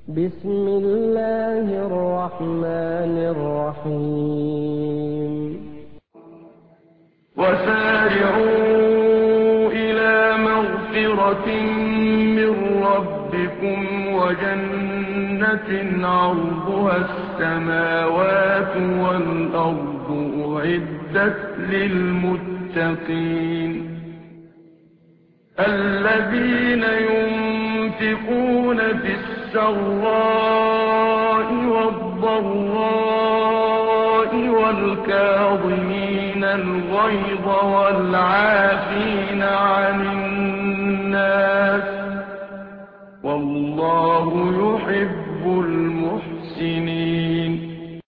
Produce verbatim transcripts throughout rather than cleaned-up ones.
بسم الله الرحمن الرحيم. وسارعوا إلى مغفرة من ربكم وجنة عرضها السماوات والأرض أعدت للمتقين الذين ينفقون في السراء والضراء والكاظمين الغيظ والعافين عن الناس والله يحب المحسنين.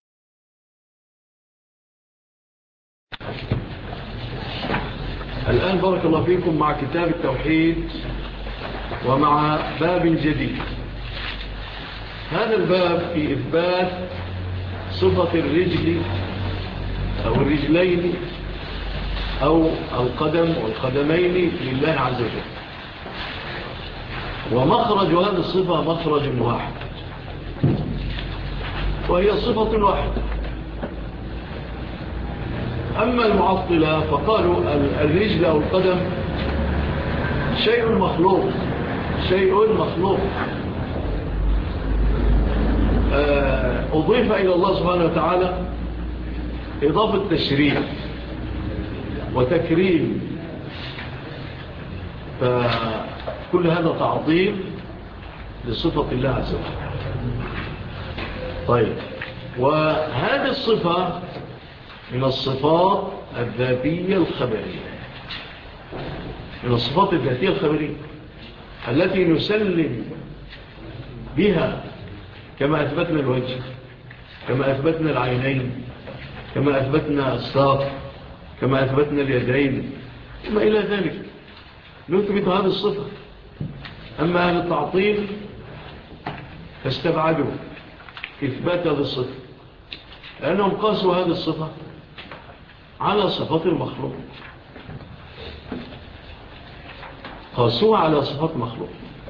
الآن بارك الله فيكم مع كتاب التوحيد ومع باب جديد. هذا الباب في إثبات صفة الرجل أو الرجلين أو القدم والقدمين لله عز وجل، ومخرج هذه الصفة مخرج واحد، وهي صفة واحدة. أما المعطلة فقالوا الرجل أو القدم شيء مخلوق، شيء مخلوق أضيف إلى الله سبحانه وتعالى إضافة تشريف وتكريم، فكل هذا تعظيم لصفة الله عز وجل. طيب، وهذه الصفة من الصفات الذاتية الخبرية، من الصفات الذاتية الخبرية التي نسلم بها، كما أثبتنا الوجه، كما أثبتنا العينين، كما أثبتنا الساق، كما أثبتنا اليدين، وما إلى ذلك نثبت هذه الصفة. أما أهل التعطيل فاستبعدوا إثبات هذه الصفة، لأنهم قاسوا هذه الصفة على صفات المخلوق، قاسوها على صفات مخلوق.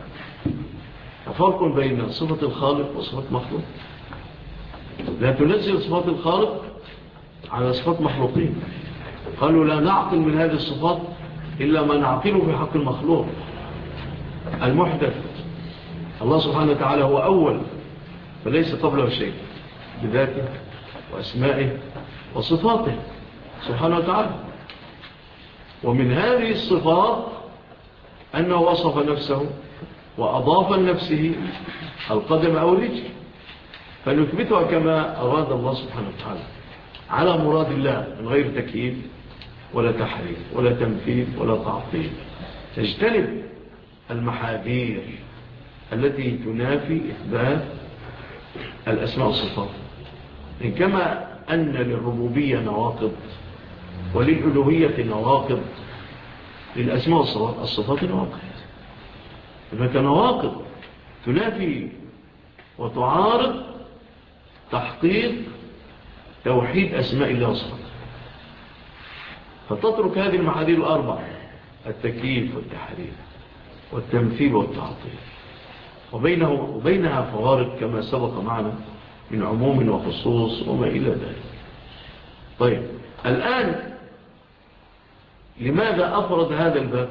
وفرق بين صفة الخالق وصفات مخلوق، لا تنزل صفات الخالق على صفات مخلوقين. قالوا لا نعقل من هذه الصفات إلا ما نعقله في حق المخلوق المحدث. الله سبحانه وتعالى هو أول، فليس قبله شيء بذاته وأسمائه وصفاته سبحانه وتعالى. ومن هذه الصفات أنه وصف نفسه وأضاف لنفسه القدم أو الرجل، فنثبتها كما أراد الله سبحانه وتعالى على مراد الله، من غير تكييف ولا تحريف ولا تمثيل ولا تعطيل. تجتنب المحاذير التي تنافي إثبات الأسماء والصفات. إن كما أن للربوبية نواقض وللألوهية نواقض، للأسماء والصفات نواقض. هناك نواقض تنافي وتعارض تحقيق توحيد أسماء الله وصفاته، فتترك هذه المحاذير الأربع: التكييف والتحريف والتمثيل والتعطيل، وبينه وبينها فوارق كما سبق معنا من عموم وخصوص وما إلى ذلك. طيب، الآن لماذا أفرد هذا الباب؟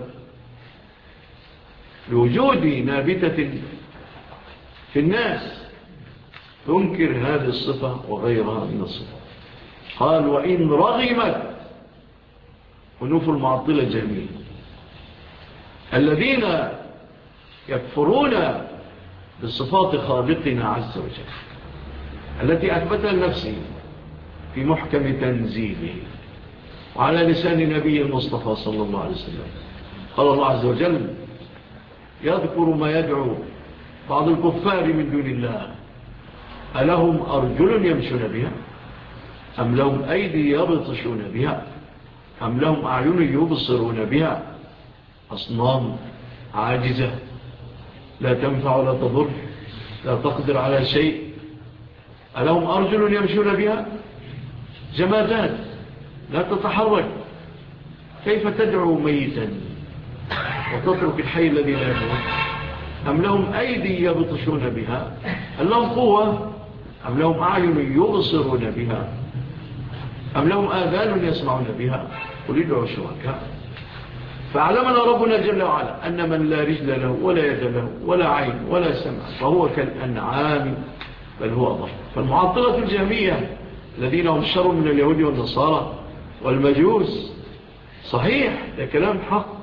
لوجود نابتة في الناس تنكر هذه الصفة وغيرها من الصفات. قال: وإن رغمت أنوف المعطلة جميل الذين يكفرون بصفات خالقنا عز وجل التي أثبتها لنفسه في محكم تنزيله وعلى لسان نبي المصطفى صلى الله عليه وسلم. قال الله عز وجل: يذكر ما يدعو بعض الكفار من دون الله: ألهم أرجل يمشون بها أم لهم أيدي يبطشون بها أم لهم أعين يبصرون بها؟ أصنام عاجزة لا تنفع ولا تضر، لا تقدر على شيء. ألهم أرجل يمشون بها؟ جمادات لا تتحرك. كيف تدعو ميتا وتترك الحي الذي لا يموت؟ أم لهم أيدي يبطشون بها أم لهم قوة أم لهم أعين يبصرون بها أم لهم آذان يسمعون بها قل ادعوا شركاء. فعلمنا ربنا جل وعلا أن من لا رجل له ولا يد له ولا عين ولا سمع فهو كالأنعام بل هو أضل. فالمعطلة الجهمية الذين هم شر من اليهود والنصارى والمجوس صحيح ده كلام حق،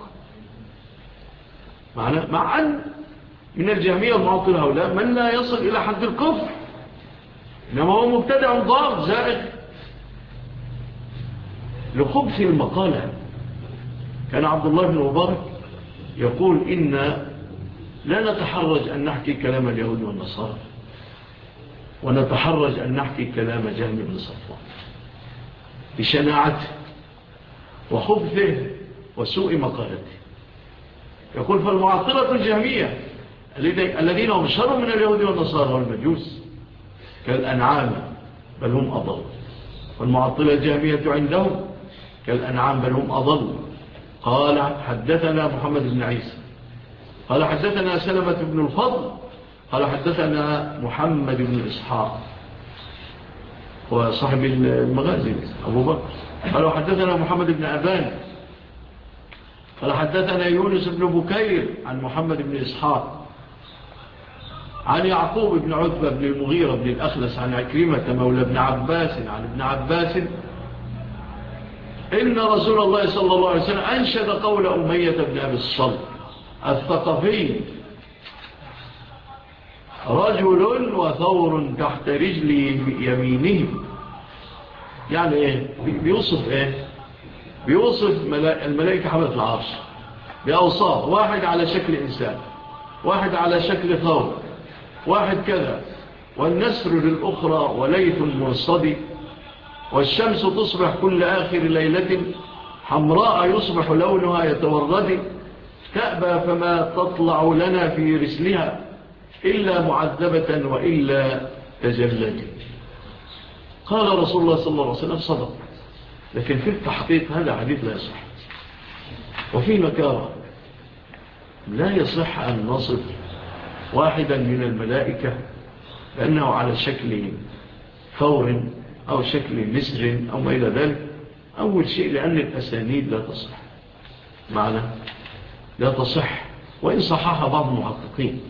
مع أن من الجهمية المعطلة هؤلاء من لا يصل إلى حد الكفر، إنما هو مبتدع ضار زائغ لخبث المقالة. كان عبد الله بن مبارك يقول إن لا نتحرج أن نحكي كلام اليهود والنصارى ونتحرج أن نحكي كلام جهم بن صفوان بشناعته وخبثه وسوء مقالته. يقول فالمعطلة الجهمية الذين هم شر من اليهود والنصارى والمجوس كالأنعام بل هم أضل، والمعطلة الجهمية عندهم كالأنعام بل هم أضل. قال حدثنا محمد بن عيسى قال حدثنا سلمة بن الفضل قال حدثنا محمد بن إسحاق وصاحب المغازي أبو بكر قال حدثنا محمد بن أبان قال حدثنا يونس بن بكير عن محمد بن إسحاق عن يعقوب بن عتبة بن المغيرة بن الأخلس عن عكرمة مولى بن عباس عن ابن عباس إن رسول الله صلى الله عليه وسلم أنشد قول أمية بن أبي الصلت الثقفي رجل وثور تحت رجل يمينه. يعني إيه؟ بيوصف إيه؟ بيوصف الملائكة حملة العرش بأوصاف، واحد على شكل إنسان، واحد على شكل ثور، واحد كذا، والنسر للأخرى وليث مرصدي، والشمس تصبح كل آخر ليلة حمراء يصبح لونها يتورد، تأبى فما تطلع لنا في رسلها إلا معذبة وإلا تجلد. قال رسول الله صلى الله عليه وسلم صدق، لكن في التحقيق هذا حديث لا يصح، وفي نكارة لا يصح أن نصف واحدا من الملائكة لأنه على شكل ثور أو شكل نسر أو ما إلى ذلك. أول شيء لأن الأسانيد لا تصح معنى لا تصح، وإن صححها بعض المحققين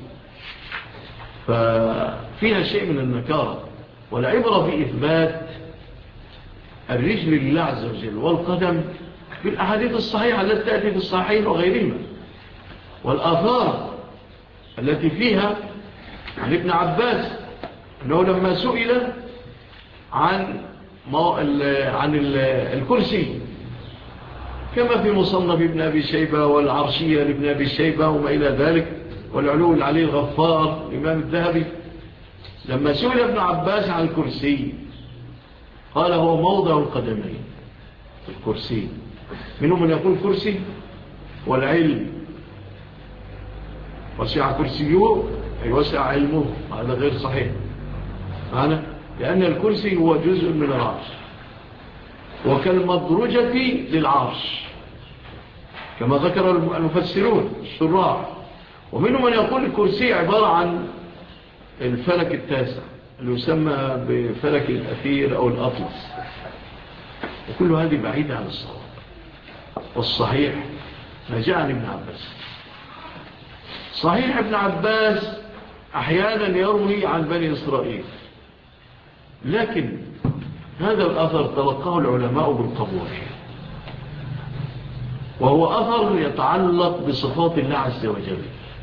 ففيها شيء من النكارة. والعبرة في إثبات الرجل لله عز وجل والقدم بالأحاديث الصحيحة التي تأتي في الصحيحين وغيرهما، والآثار التي فيها عن ابن عباس أنه لما سئل عن عن الكرسي كما في مصنف ابن أبي شيبة والعرشية لابن أبي شيبة وما إلى ذلك والعلو العلي الغفار الإمام الذهبي، لما سئل ابن عباس عن الكرسي قال هو موضع القدمين في الكرسي. منهم من يقول كرسي والعلم وسع كرسيه أي وسع علمه، هذا غير صحيح معنا، لأن الكرسي هو جزء من العرش وكالمدرجة للعرش كما ذكر المفسرون الشراح. ومنهم من يقول الكرسي عبارة عن الفلك التاسع اللي يسمى بفلك الأثير أو الأطلس، وكل هذه بعيدة عن الصواب. والصحيح ما جاء عن ابن عباس. صحيح ابن عباس أحيانا يروي عن بني إسرائيل، لكن هذا الأثر تلقاه العلماء بالقبول، وهو أثر يتعلق بصفات الله عز وجل.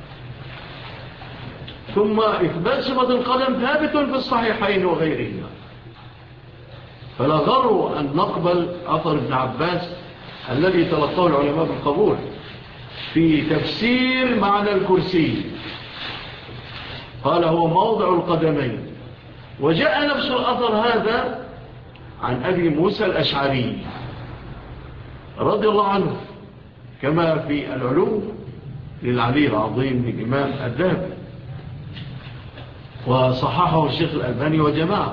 ثم إثبات صفة القدم ثابت في الصحيحين وغيرهما، فلا غروا أن نقبل أثر ابن عباس الذي تلقاه العلماء بالقبول في تفسير معنى الكرسي. قال هو موضع القدمين. وجاء نفس الأثر هذا عن أبي موسى الأشعري رضي الله عنه كما في العلو للعلي العظيم للإمام الذهبي، وصححه الشيخ الألباني وجماعة.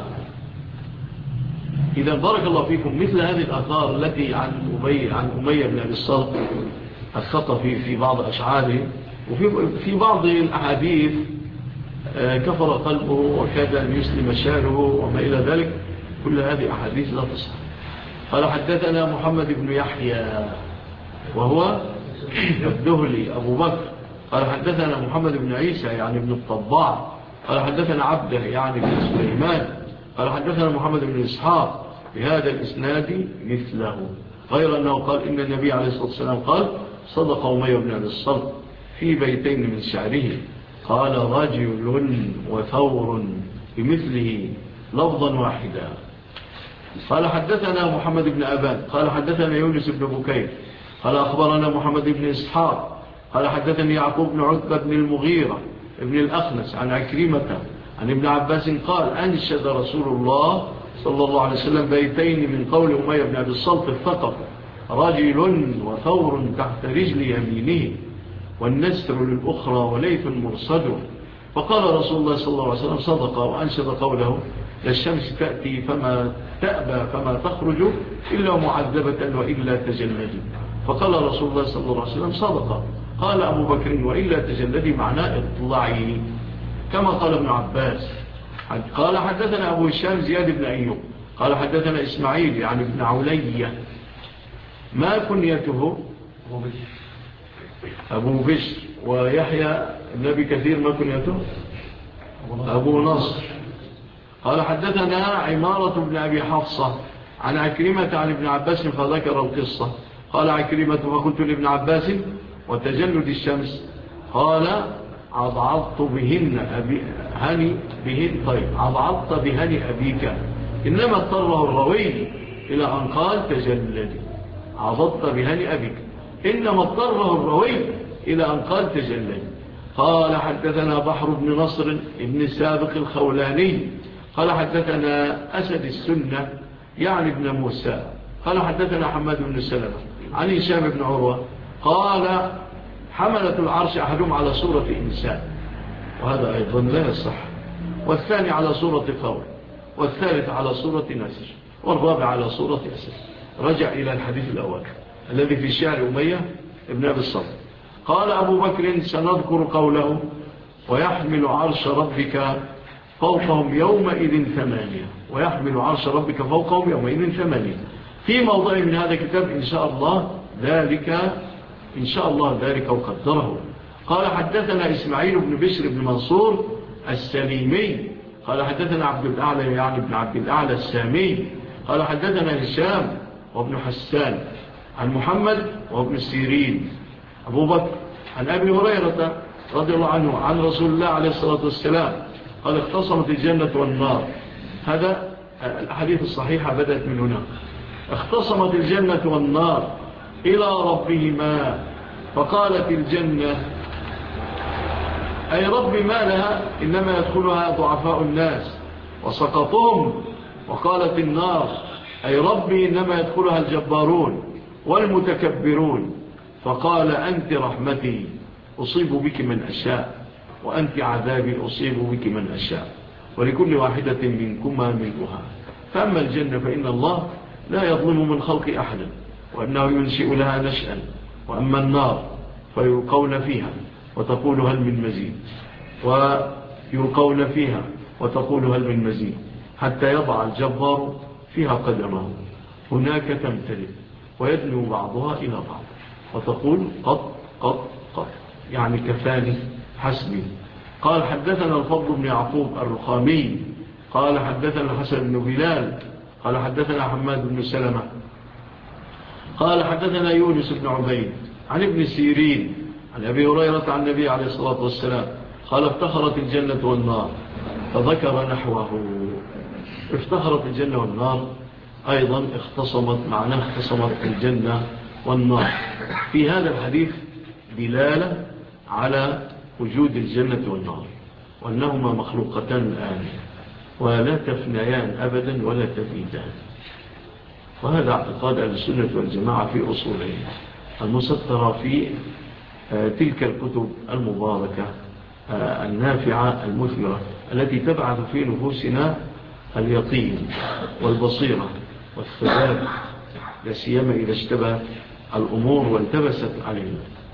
إذا بارك الله فيكم مثل هذه الآثار التي عن أمية, عن أمية بن أبي الصلت الخطفي في بعض أشعاره وفي في بعض الأحاديث كفر قلبه وكاد أن يسلم شاره وما إلى ذلك. كل هذه أحاديث لا تصح. قال حدثنا محمد بن يحيى وهو الدهلي أبو بكر قال حدثنا محمد بن عيسى يعني ابن الطباع قال حدثنا عبده يعني بن سليمان قال حدثنا محمد بن إسحاق بهذا الإسناد مثله، غير أنه قال إن النبي عليه الصلاة والسلام قال صدق أمية بن أبي الصلت في بيتين من شعره، قال رجل وثور بمثله لفظا واحدا. قال حدثنا محمد بن أبان قال حدثنا يونس بن بكير قال أخبرنا محمد بن إسحاق قال حدثني يعقوب بن عتبة بن المغيرة ابن الأخنس عن عكرمة عن ابن عباس قال أنشد رسول الله صلى الله عليه وسلم بيتين من قول أمية بن أبي الصلت الثقف رجل وثور تحت رجل يمينه والنسر للأخرى وليث مرصد. فقال رسول الله صلى الله عليه وسلم صدق وأنشد قوله للشمس تأتي فما تأبى فما تخرج إلا معذبة وإلا تجلدي. فقال رسول الله صلى الله عليه وسلم صدق. قال أبو بكر وإلا تجلدي معناه اطلعي كما قال ابن عباس. قال حدثنا أبو هشام زياد بن أيوب قال حدثنا إسماعيل يعني ابن علية ما كنيته أبو بشر ويحيى النبي كثير ما كنيته أبو نصر. قال حدثنا عمارة بن أبي حفصة عن عكرمة عن ابن عباس فذكر القصة. قال عكرمة فقلت لابن عباس وتجلد الشمس قال عضعضت بهن أبي هني بهن طيب عضعضت بهني أبيك إنما اضطره الروي إلى أن قال تجلد عضضت بهني أبيك إنما اضطره الروي إلى أن قال تجلد. قال حدثنا بحر بن نصر ابن سابق الخولاني قال حدثنا أسد السنة يعني ابن موسى قال حدثنا حماد بن سلمة عن هشام بن عروة قال حملة العرش أحدهم على صورة إنسان وهذا أيضا لا يصح، والثاني على صورة ثور، والثالث على صورة نسر، والرابع على صورة أسد. رجع إلى الحديث الأول الذي في شعر أمية ابن أبي الصلت. قال أبو بكر سنذكر قوله ويحمل عرش ربك فوقهم يومئذ ثمانية ويحمل عرش ربك فوقهم يومئذ ثمانية في موضع من هذا الكتاب إن شاء الله ذلك إن شاء الله ذلك وقدره. قال حدثنا إسماعيل بن بشر بن منصور السليمي قال حدثنا عبد الأعلى يعني ابن عبد الأعلى السامي قال حدثنا هشام وابن حسان عن محمد وابن سيرين أبو بكر عن أبي هريرة رضي الله عنه عن رسول الله عليه الصلاة والسلام قال اختصمت الجنة والنار. هذا الحديث الصحيحة بدأت من هنا. اختصمت الجنة والنار إلى ربهما فقالت الجنة أي رب ما لها إنما يدخلها ضعفاء الناس وسقطهم. وقالت النار أي ربي إنما يدخلها الجبارون والمتكبرون. فقال أنت رحمتي أصيب بك من أشاء وأنت عذابي أصيب بك من أشاء ولكل واحدة منكما ملؤها. فأما الجنة فإن الله لا يظلم من خلق أحدا وأنه ينشئ لها نشأا. وأما النار فيلقون فيها وتقول هل من مزيد ويلقون فيها وتقول هل من مزيد حتى يضع الجبار فيها قدمه هناك تمتلئ ويدنو بعضها إلى بعض وتقول قط قط قط يعني كفاني حسبي. قال حدثنا الفضل بن يعقوب الرخامي قال حدثنا الحسن بن بلال قال حدثنا حماد بن سلمة قال حدثنا يونس بن عبيد عن ابن سيرين عن أبي هريرة عن النبي عليه الصلاة والسلام قال افتخرت الجنة والنار فذكر نحوه. افتخرت الجنة والنار أيضا اختصمت معناه اختصمت الجنة والنار. في هذا الحديث دلالة على وجود الجنة والنار وأنهما مخلوقتان الآن ولا تفنيان أبدا ولا تبيدان. وهذا اعتقاد أهل السنة والجماعة في أصولهم المسطرة في تلك الكتب المباركة النافعة المثمرة التي تبعث في نفوسنا اليقين والبصيرة والثبات لا سيما إذا اشتبهت الأمور والتبست علينا.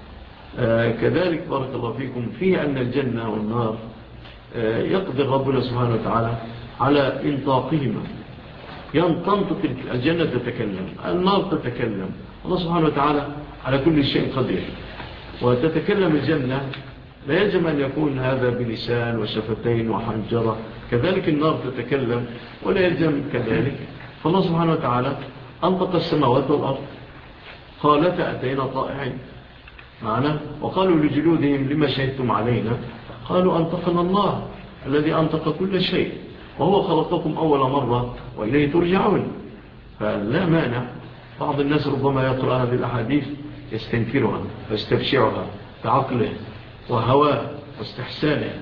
آه كذلك بارك الله فيكم فيه أن الجنة والنار آه يقدر ربنا سبحانه وتعالى على إنطاقهما. ينطنطق الجنة تتكلم، النار تتكلم، الله سبحانه وتعالى على كل شيء قدير. وتتكلم الجنة لا يجب أن يكون هذا بلسان وشفتين وحنجرة، كذلك النار تتكلم ولا يجب كذلك. فالله سبحانه وتعالى أنطق السماوات والأرض قالت أتينا طائعين معنا، وقالوا لجلودهم لما شهدتم علينا، قالوا أنطقنا الله الذي أنطق كل شيء وهو خلقكم أول مرة وإليه ترجعون. فلا مانع. بعض الناس ربما يقرأ هذه الأحاديث يستنكرها ويستبشعها بعقله وهواه واستحسانه،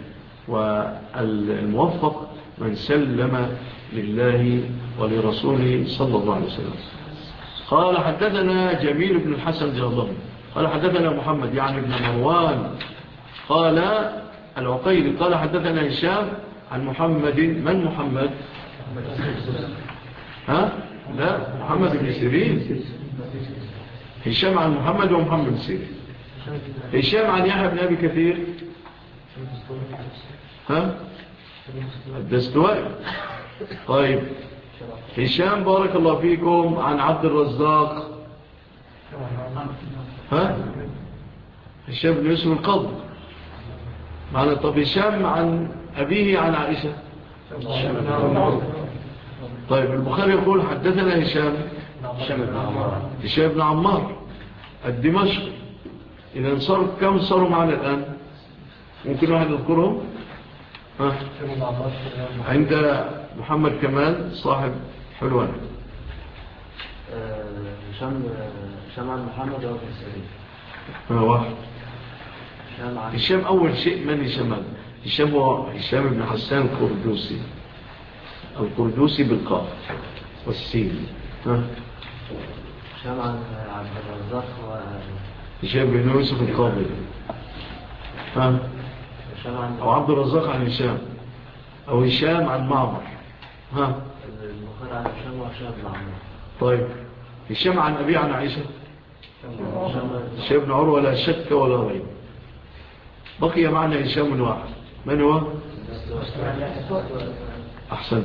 والموفق من سلم لله ولرسوله صلى الله عليه وسلم. قال حدثنا جميل بن الحسن جلال، قال حدثنا محمد يعني بن مروان، قال العقيل قال حدثنا هشام عن محمد. من محمد؟ ها؟ لا، محمد بن سيرين. هشام عن محمد ومحمد بن سيرين. هشام عن يحيى بن أبي كثير. ها؟ الدستوائي. طيب هشام بارك الله فيكم عن عبد الرزاق. ها؟ هشام بن يوسف القاضي معنا. طب هشام عن أبيه عن عائشة. طيب البخاري يقول حدثنا هشام هشام بن عمار الدمشقي. إذا صار كم صاروا معنا الآن؟ ممكن واحد يذكرهم؟ ها؟ عند محمد كمال صاحب حلوان. هشام هشام عن محمد وابن السري. ها واحد. هشام أول شيء من هشام؟ هشام هو هشام بن حسان القردوسي. القردوسي بالقاف والسين. ها؟ هشام عن عبد الرزاق و هشام بن يوسف القاضي. ها؟ أو عبد الرزاق عن هشام أو هشام عن معمر. ها؟ البخاري عن هشام وهشام بن عمار. طيب هشام عن أبي عن عائشة. هشام بن عروة لا شك ولا ريب. بقي معنا هشام واحد. من هو؟ أحسن.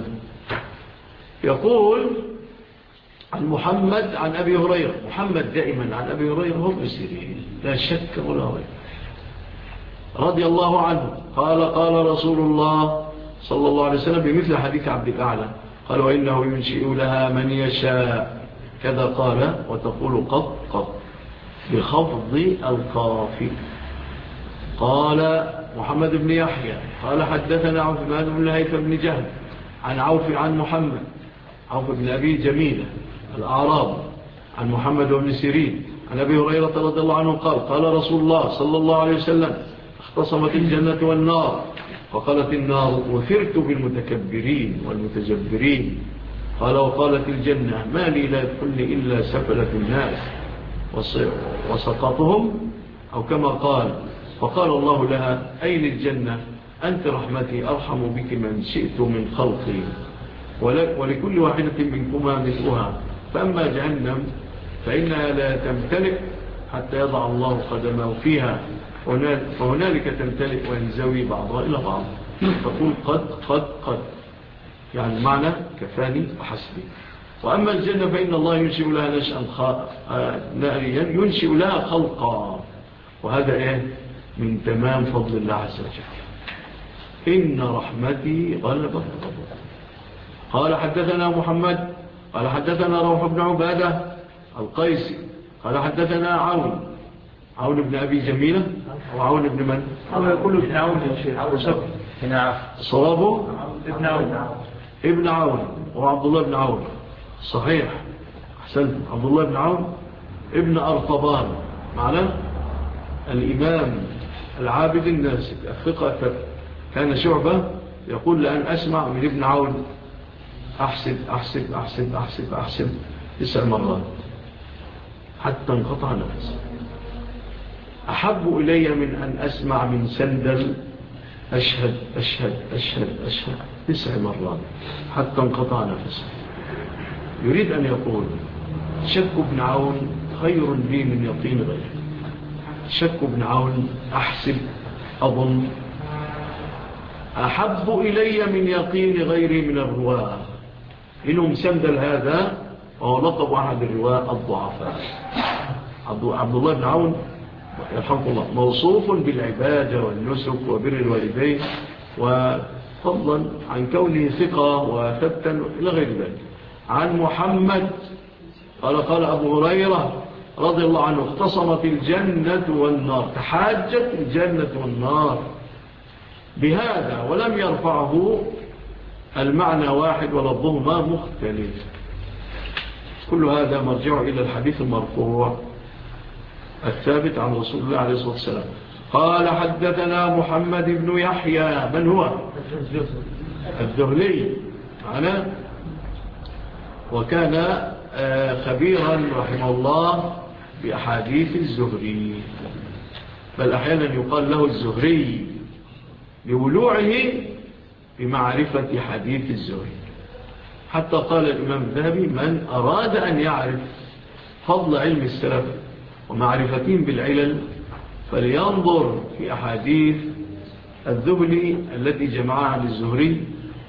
يقول عن محمد عن أبي هريرة. محمد دائما عن أبي هريرة هم يسيرين لا شك ولا ريب رضي الله عنه قال قال رسول الله صلى الله عليه وسلم بمثل حديث عبد الأعلى قال وإنه ينشئ لها من يشاء كذا قال وتقول قط قط بخفض القاف. قال محمد بن يحيى قال حدثنا عثمان بن الهيثم بن جهل عن عوف عن محمد عوف بن أبي جميلة الأعراب عن محمد بن سيرين عن أبي هريرة رضي الله عنه قال قال رسول الله صلى الله عليه وسلم اختصمت الجنة والنار فقالت النار وفرت بالمتكبرين والمتجبرين قال وقالت الجنة ما لي لا يدخلني إلا سفلة الناس وسقطهم أو كما قال فقال الله لها أين الجنة أنت رحمتي أرحم بك من شئت من خلقي ولكل واحدة منكما مثلها فأما جهنم فإنها لا تمتلئ حتى يضع الله قدمه فيها فهنالك تمتلئ وينزوي بعضها إلى بعض تقول قد قد قد يعني معنى كفاني وحسبي. وأما الجنة فإن الله ينشئ لها نشأا ناريا ينشئ لها خلقا وهذا إيه من تمام فضل الله عز وجل إن رحمتي غلبت غضبي. قال حدثنا محمد قال حدثنا روح بن عبادة القيسي قال حدثنا عون عون بن أبي جميلة وعون بن من؟ أو يقول ابن عون صوابه ابن عون ابن عون وعبد الله بن عون صحيح أحسنت عبد الله بن عون ابن أرطبان معنا الإمام العابد الناسك الثقة. كان شعبة يقول لأن أسمع من ابن عون أحسب أحسب أحسب أحسب أحسب تسع مرات حتى انقطع نفسه. أحب إلي من أن أسمع من سندل أشهد أشهد أشهد أشهد تسع مرات حتى انقطع نفسه. يريد أن يقول شك ابن عون خير لي من يقين غيره. شك بن عون أحسب أظن أحب إلي من يقين غيري من الرواة، إنهم سندل هذا وهو لقب أحد الرواة الضعفاء. عبد الله بن عون يرحمه الله موصوف بالعبادة والنسك وبر الوالدين، وفضلا عن كونه ثقة وثبتا إلى غير ذلك. عن محمد قال قال أبو هريرة رضي الله عنه اختصمت الجنة والنار، تحاجت الجنة والنار بهذا ولم يرفعه المعنى واحد ولفظهما مختلف. كل هذا مرجع إلى الحديث المرفوع الثابت عن رسول الله عليه الصلاة والسلام. قال حدثنا محمد بن يحيى، من هو؟ الذهلي معنا، وكان خبيرا رحمه الله بأحاديث الزهري، بل أحيانا يقال له الزهري لولوعه بمعرفة حديث الزهري. حتى قال الإمام الذهبي من أراد أن يعرف فضل علم السلف ومعرفتهم بالعلل فلينظر في أحاديث الذهلي التي جمعها عن الزهري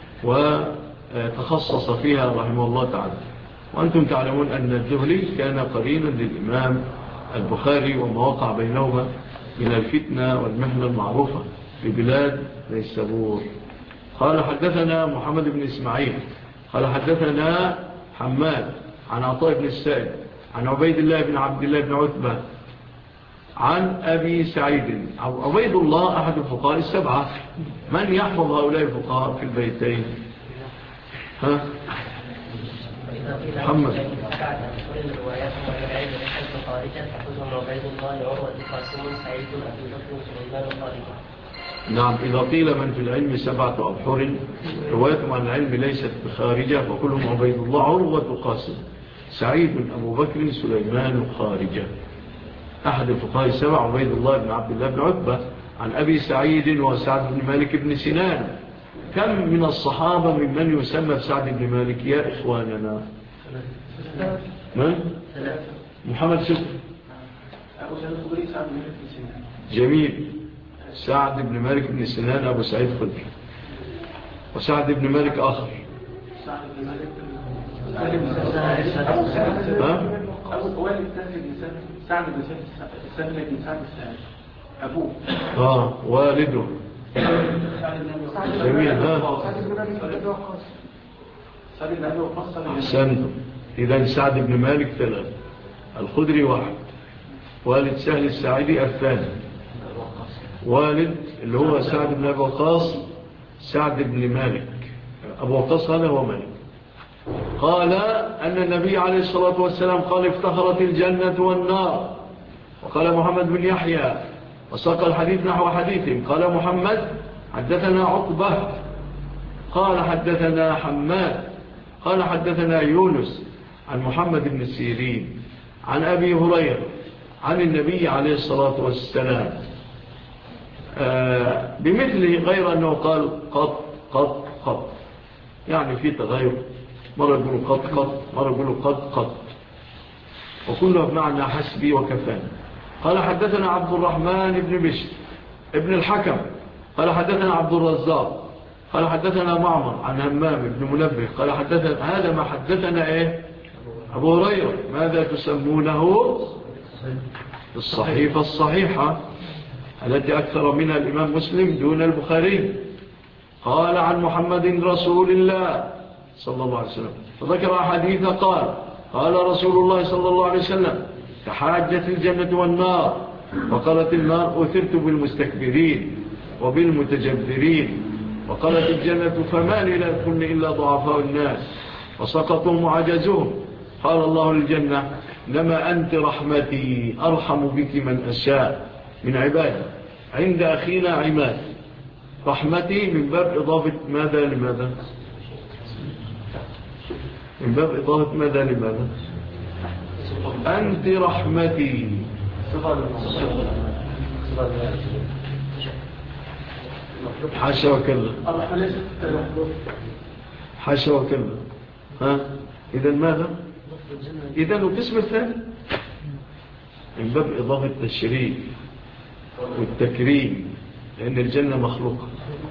وتخصص فيها رحمه الله تعالى. وأنتم تعلمون أن الذهلي كان قرينا للإمام البخاري وما وقع بينهما من الفتنة والمحنة المعروفة في بلاد نيسابور. قال حدثنا محمد بن إسماعيل قال حدثنا حماد عن عطاء بن السائب عن عبيد الله بن عبد الله بن عتبة عن أبي سعيد. عبيد الله أحد الفقهاء السبعة. من يحفظ هؤلاء الفقهاء في البيتين؟ ها؟ محمد. نعم، إذا قيل من في العلم سبعة أبحر روايتهم عن العلم ليست بخارجة فكلهم عبيد الله عروة قاسم سعيد أبو بكر سليمان خارجة. أحد الفقهاء السبع عبيد الله بن عبد الله بن عتبة عن أبي سعيد وسعد بن مالك بن سنان. كم من الصحابة ممن يسمى بسعد بن مالك يا إخواننا؟ من؟ محمد شكر جميل. سعد بن مالك بن سنان أبو سعيد خدري، وسعد بن مالك آخر سعد بن مالك ها؟ والد سعد بن سعد بن سعد أبوه آه والده جميل. ها أحسنتم. إذن سعد بن مالك ثلاث، الخدري واحد، والد سهل الساعدي الثاني، والد اللي هو سعد بن أبي وقاص سعد بن مالك. أبو وقاص هذا هو مالك. قال أن النبي عليه الصلاة والسلام قال افتخرت الجنة والنار. وقال محمد بن يحيى وساق الحديث نحو حديثهم. قال محمد حدثنا عقبة قال حدثنا حماد قال حدثنا يونس عن محمد بن سيرين عن أبي هريرة عن النبي عليه الصلاة والسلام آه بمثله، غير أنه قال قط قط قط، يعني في تغير، مرة يقولوا قط قط، مرة يقولوا قط قط، وكله بمعنى حسبي وكفاني. قال حدثنا عبد الرحمن بن بشر ابن الحكم قال حدثنا عبد الرزاق قال حدثنا معمر عن همام بن منبه قال حدثنا، هذا ما حدثنا ايه أبو هريرة. ماذا تسمونه؟ الصحيفة الصحيحة التي أكثر منها الإمام مسلم دون البخاري. قال عن محمد رسول الله صلى الله عليه وسلم، فذكر حديث قال قال رسول الله صلى الله عليه وسلم تحاجت الجنة والنار، وقالت النار أثرت بالمستكبرين وبالمتجبرين، وقالت الجنة فما لي لا يدخلن إلا ضعفاء الناس وسقطهم وعجزهم. قال الله للجنة لما أنت رحمتي أرحم بك من أشاء من عبادي، عند أخينا عماد. رحمتي من باب إضافة ماذا لماذا؟ من باب إضافة ماذا لماذا؟ أنت رحمتي. حاشا وكلا حاشا وكلا. ها إذن ماذا؟ إذن القسم الثاني من باب إضافة التشريف والتكريم، لأن الجنة مخلوقة.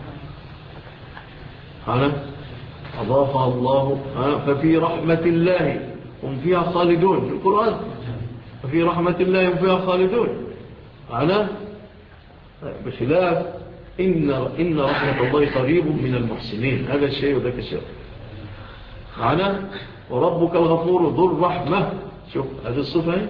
أنا أضافها الله ففي رحمة الله هم فيها خالدون في القرآن، ففي رحمة الله هم فيها خالدون. أنا بخلاف إن, إن رحمة الله قريب من المحسنين، هذا الشيء وذاك الشيء. أنا وربك الغفور ذو الرحمة. شوف هذه الصفة.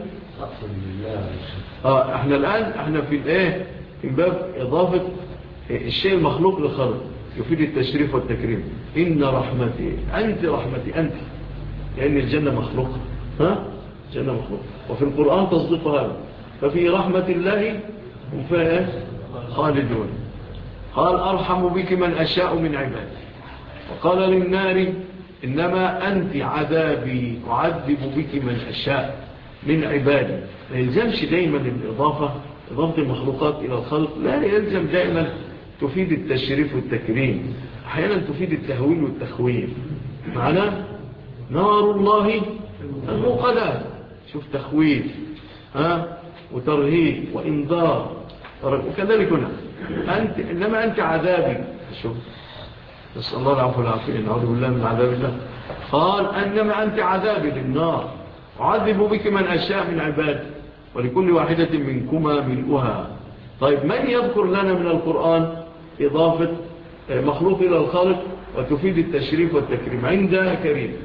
آه احنا الآن احنا في الايه في باب إضافة الشيء المخلوق للخلق يفيد التشريف والتكريم. إن رحمتي أنت رحمتي أنت، لأن الجنة مخلوقة. ها الجنة مخلوقة، وفي القرآن تصديق هذا. ففي رحمة الله هم فيها خالدون. قال أرحم بك من أشاء من عبادي. وقال للنار إنما أنت عذابي أعذب بك من أشاء من عبادي. لا يلزمش دائما الإضافة، إضافة المخلوقات إلى الخلق لا يلزم دائما تفيد التشريف والتكريم، أحيانا تفيد التهويل والتخويف. معنا نار الله الموقدة، شوف تخويف ها وترهيب وإنذار. وكذلك هنا أنت إنما أنت عذابي. شوف نسأل الله العفو والعافية، نعوذ بالله من عذاب الله. قال إنما أنت عذابي للنار أعذب بك من أشاء من عبادي ولكل واحدة منكما ملؤها. طيب من يذكر لنا من القرآن إضافة مخلوق إلى الخالق وتفيد التشريف والتكريم؟ عند كريم،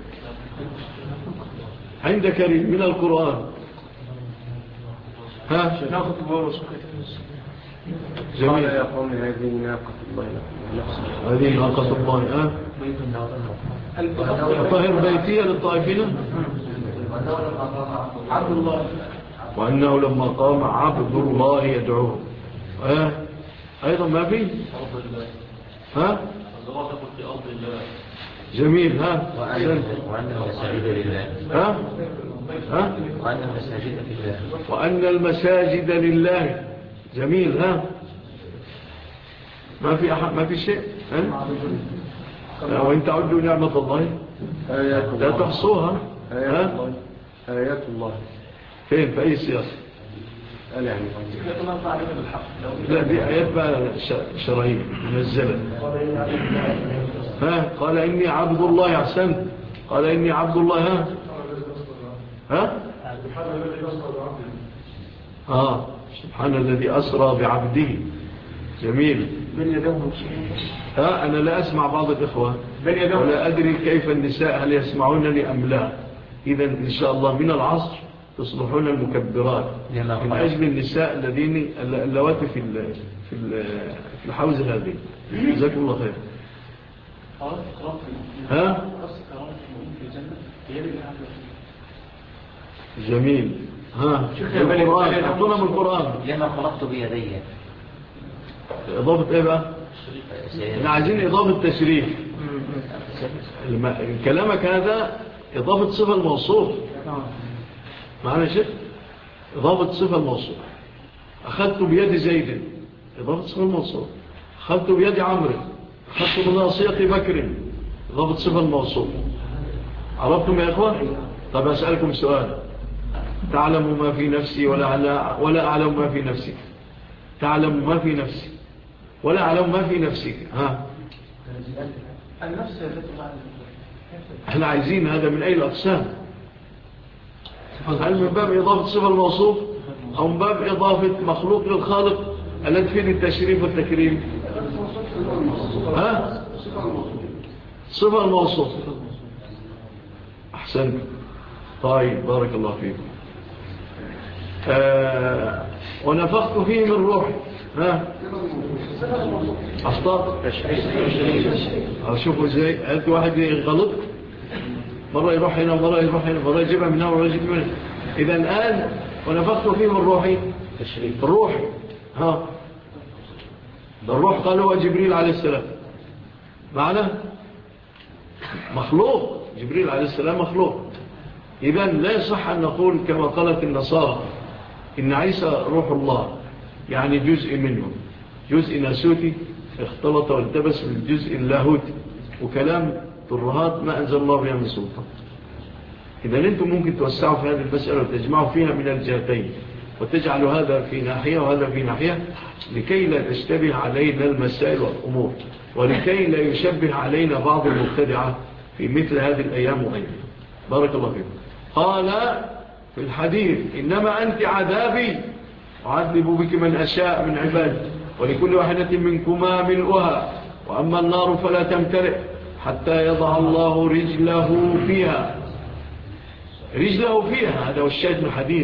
عند كريم من القرآن. ها ناخذ الله قال يا قوم هذه ناقة الله هذه ناقة الله. ها طاهر بيتية للطائفين. عبد الله وأنه لما قام عبد الله يدعوه. ها أيضا ما في. ها جميل. ها وأن المساجد لله. ها ها وأن المساجد لله. وأن المساجد لله. جميل. ها ما في أحد ما في شيء. ها وإن تعدوا نعمة الله لا تحصوها. آيات الله آيات الله فين في أي سياق؟ قال يعني لا دي آيات بقى شرعية منزلة. ها قال إني عبد الله أحسنت. قال إني عبد الله. ها ها آه سبحان الذي أسرى بعبده. جميل. ها أنا لا أسمع بعض الإخوة ولا أدري كيف النساء هل يسمعونني أم لا. إذا إن شاء الله من العصر تصبحون المكبرات من أجل النساء الذين اللواتي في في في الحوزة هذه. جزاكم الله خير. ها جميل. ها القرآن أعطونا من القرآن. لما خلقت بيدي. إضافة إيه بقى؟ احنا عايزين إضافة تشريف. كلامك هذا إضافة صفة الموصوف. معنا شيء إضافة صفة الموصوف. أخذت بيد زيد إضافة صفة الموصوف. أخذت بيد عمرو، أخذت بناصية بكر إضافة صفة الموصوف. عرفتم يا إخوان؟ طب أسألكم سؤال. تعلم ما في نفسي ولا, ولا أعلم ما في نفسك. تعلم ما في نفسي ولا أعلم ما في نفسك. ها النفس احنا عايزين هذا من أي الأقسام؟ هل من باب إضافة صفة الموصوف أو من باب إضافة مخلوق للخالق الذي فيه التشريف والتكريم؟ ها صفة الموصوف. أحسنت. طيب بارك الله فيكم. آه ونفخت فيه من روحي. ها أخطأت. أشوفوا إزاي أنت واحد يغلط مرة يروح هنا ومرة يروح هنا، مرة يجيبها من هنا ومرة يجيبها من هنا. إذا الآن ونفخت فيه من روحي. الروح ها الروح قال هو جبريل عليه السلام. معنا مخلوق. جبريل عليه السلام مخلوق. إذا لا يصح أن نقول كما قالت النصارى إن عيسى روح الله، يعني جزء منه، جزء ناسوتي اختلط والتبس بالجزء اللاهوتي، وكلام ترهات ما أنزل الله بها من سلطان. إذا أنتم ممكن توسعوا في هذه المسألة وتجمعوا فيها من الجهتين، وتجعل هذا في ناحية وهذا في ناحية لكي لا تشتبه علينا المسائل والأمور، ولكي لا يشبه علينا بعض المبتدعة في مثل هذه الأيام وغيرها. بارك الله فيكم. قال في الحديث: إنما أنت عذابي أعذب بك من أشاء من عبادي، ولكل واحدة منكما ملؤها، وأما النار فلا تمتلئ حتى يضع الله رجله فيها. رجله فيها، هذا هو الشاهد من الحديث،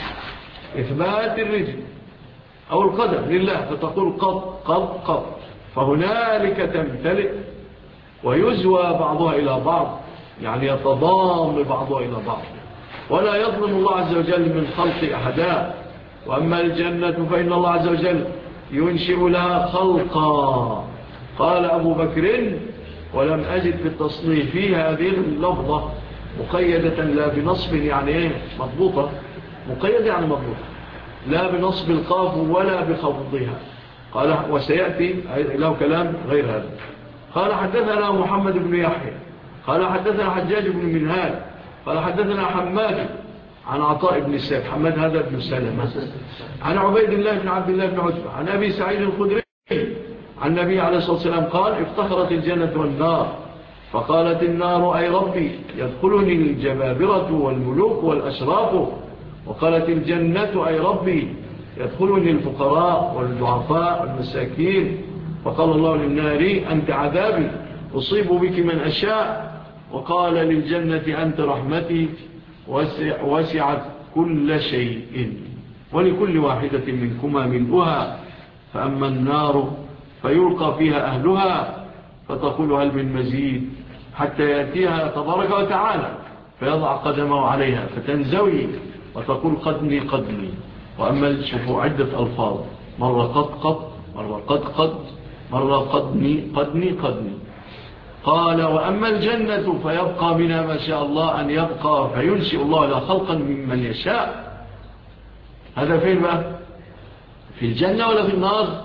إثبات الرجل أو القدم لله، فتقول قد قد قد، فهنالك تمتلئ ويزوى بعضها إلى بعض، يعني يتضام بعضها إلى بعض، ولا يظلم الله عز وجل من خلق أحدا. وأما الجنة فإن الله عز وجل ينشئ لها خلقا. قال أبو بكر: ولم أجد في التصنيف هذه اللفظة مقيدة لا بنصب يعني ايه مضبوطة، مقيدة يعني مضبوطة، لا بنصب القاف ولا بخفضها. قال وسيأتي له كلام غير هذا. قال حدثنا محمد بن يحيى قال حدثنا حجاج بن منهال قال حدثنا حماد عن عطاء بن السائب، حماد هذا بن سلمة، عن عبيد الله بن عبد الله بن عتبة عن أبي سعيد الخدري عن النبي عليه الصلاة والسلام قال: افتخرت الجنة والنار، فقالت النار: أي ربي يدخلني الجبابرة والملوك والأشراف، وقالت الجنة: أي ربي يدخلني الفقراء والضعفاء والمساكين. فقال الله للنار: أنت عذابي أصيب بك من أشاء. وقال للجنة: أنت رحمتي وسع وسعت كل شيء، ولكل واحدة منكما ملؤها، فأما النار فيلقى فيها أهلها فتقول: هل من مزيد؟ حتى يأتيها تبارك وتعالى فيضع قدمه عليها فتنزوي وتقول: قدني قدني. وأما شوفوا عدة ألفاظ، مرة قد قد، مرة قد قد، مرة قدني قدني قدني. قال: وأما الجنة فيبقى منها ما شاء الله أن يبقى، فينشئ الله لها خلقا ممن يشاء. هذا فين بقى؟ في الجنة ولا في النار؟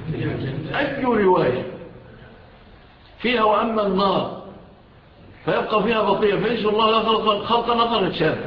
أي رواية فيها وأما النار فيبقى فيها بقية فينشئ الله لها خلقا, خلقا آخر شابه.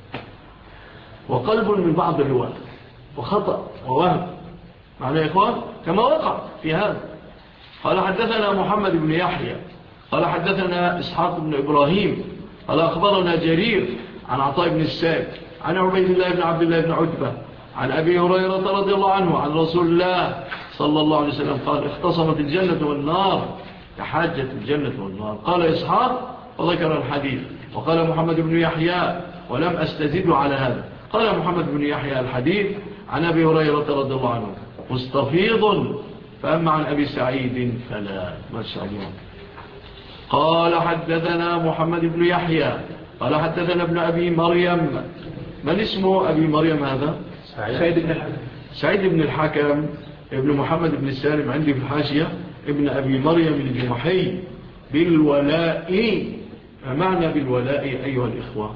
وقلب من بعض الرواية وخطأ ووهم، معنى يا إخوان كما وقع في هذا. قال حدثنا محمد بن يحيى قال حدثنا إسحاق بن إبراهيم قال أخبرنا جرير عن عطاء بن السائب عن عبيد الله بن عبد الله بن عتبة عن أبي هريرة رضي الله عنه عن رسول الله صلى الله عليه وسلم قال: اختصمت الجنة والنار كحاجة الجنة والنار. قال إسحاق وذكر الحديث. وقال محمد بن يحيى ولم أستزد على هذا. قال محمد بن يحيى الحديث عن أبي هريرة رضي الله عنه مستفيض، فأما عن أبي سعيد فلا. ما شاء الله. قال حدثنا محمد بن يحيى قال حدثنا ابن أبي مريم. من اسمه أبي مريم هذا؟ سعيد بن الحكم. سعيد بن الحكم ابن محمد بن السالم عندي في الحاشية ابن أبي مريم الجمحي بالولاء. معنى بالولاء أيها الإخوة؟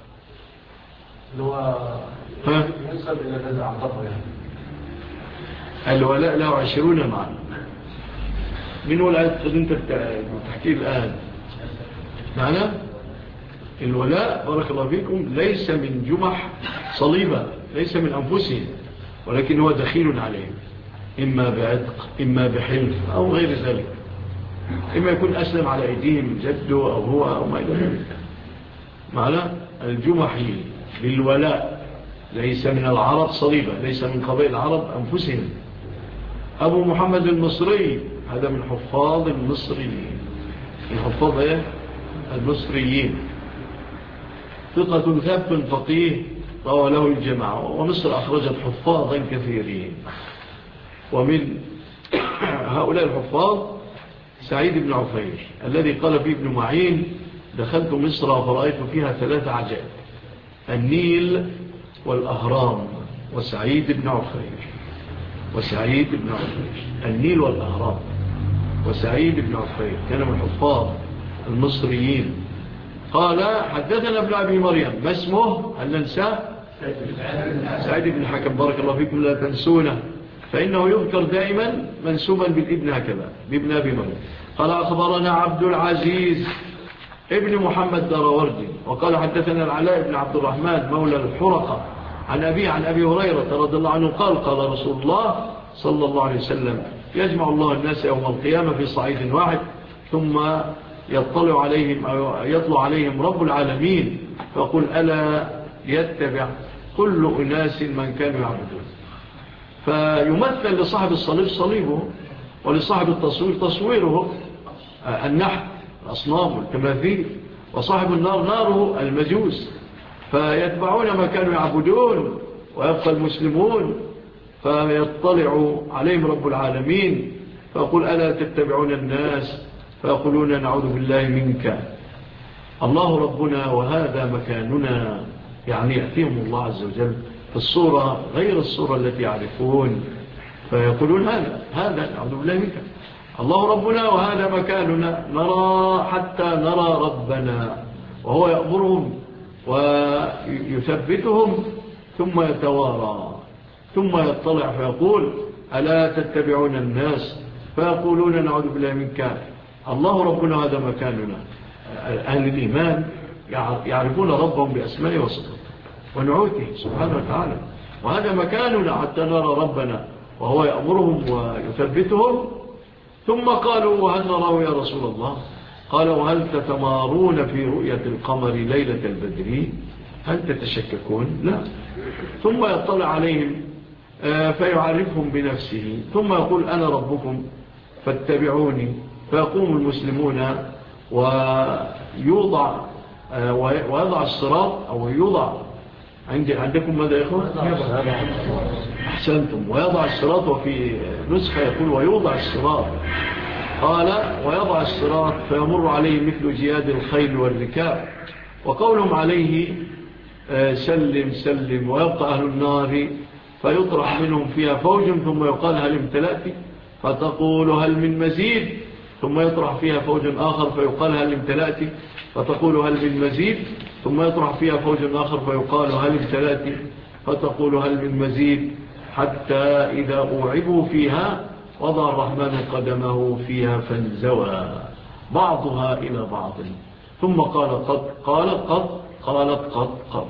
هو ينسب إلى الذي أعطاه يعني. الولاء له عشرون معنى. من ولاء أنت تحكي الآن معنى الولاء بارك الله فيكم ليس من جمح صليبة، ليس من أنفسهم، ولكن هو دخيل عليهم، إما بعتق إما بحلف أو غير ذلك، إما يكون أسلم على أيديهم جده أو هو أو ما إلى ذلك. معنى الجمحي بالولاء ليس من العرب صليبة، ليس من قبائل العرب أنفسهم. أبو محمد المصري هذا من حفاظ المصريين، من حفاظ إيه؟ المصريين، ثقة ثبت فقيه روى له الجماعة، ومصر أخرجت حفاظا كثيرين. ومن هؤلاء الحفاظ سعيد بن عفير الذي قال فيه ابن معين: دخلت مصر فرأيت فيها ثلاث عجائب: النيل والأهرام. وسعيد بن عفير وسعيد بن عفير النيل والأهرام وسعيد بن عفير كان من حفاظ المصريين. قال حدثنا ابن أبي مريم. ما اسمه؟ هل ننساه؟ سعيد بن الحكم. بارك الله فيكم لا تنسونه، فإنه يذكر دائما منسوبا بالابن هكذا بابن أبي مريم. قال أخبرنا عبد العزيز ابن محمد داروردي وقال حدثنا العلاء بن عبد الرحمن مولى الحرقة عن أبي عن أبي هريرة رضي الله عنه قال قال رسول الله صلى الله عليه وسلم يجمع الله الناس يوم القيامة في صعيد واحد ثم يطلع عليهم أو يطلع عليهم رب العالمين فيقول ألا يتبع كل أناس من كانوا يعبدون. فيمثل لصاحب الصليب صليبه ولصاحب التصوير تصويره النحت الأصنام والتماثيل، وصاحب النار ناره المجوس، فيتبعون ما كانوا يعبدون ويبقى المسلمون فيطلع عليهم رب العالمين فيقول ألا تتبعون الناس فيقولون نعوذ بالله منك الله ربنا وهذا مكاننا، يعني يأتيهم الله عز وجل في الصورة غير الصورة التي يعرفون فيقولون هذا هذا نعوذ بالله منك الله ربنا وهذا مكاننا نرى حتى نرى ربنا، وهو يأمرهم ويثبتهم ثم يتوارى ثم يطلع فيقول ألا تتبعون الناس فيقولون نعوذ بالله منك الله ربنا هذا مكاننا. أهل الإيمان يعرفون ربهم بأسمائه وصفاته ونعوته سبحانه وتعالى، وهذا مكاننا حتى نرى ربنا وهو يأمرهم ويثبتهم. ثم قالوا وهل نراه يا رسول الله؟ قال وهل تتمارون في رؤية القمر ليلة البدر؟ هل تتشككون؟ لا. ثم يطلع عليهم فيعرفهم بنفسه ثم يقول أنا ربكم فاتبعوني، فيقوم المسلمون ويوضع ويضع الصراط أو يوضع عندكم ماذا يا إخوان؟ أحسنتم. ويضع الصراط، وفي نسخة يقول ويوضع الصراط، قال ويضع الصراط فيمر عليه مثل جياد الخيل والركاب، وقولهم عليه سلم سلم، ويبقى أهل النار فيطرح منهم فيها فوج ثم يقال هل امتلأت فتقول هل من مزيد، ثم يطرح فيها فوج آخر فيقال هل امتلأت فتقول هل من مزيد، ثم يطرح فيها فوج آخر فيقال هل امتلأت فتقول هل من مزيد، حتى إذا أوعبوا فيها وضع الرحمن قدمه فيها فانزوى بعضها إلى بعض ثم قال قد قال قد قالت قد قد.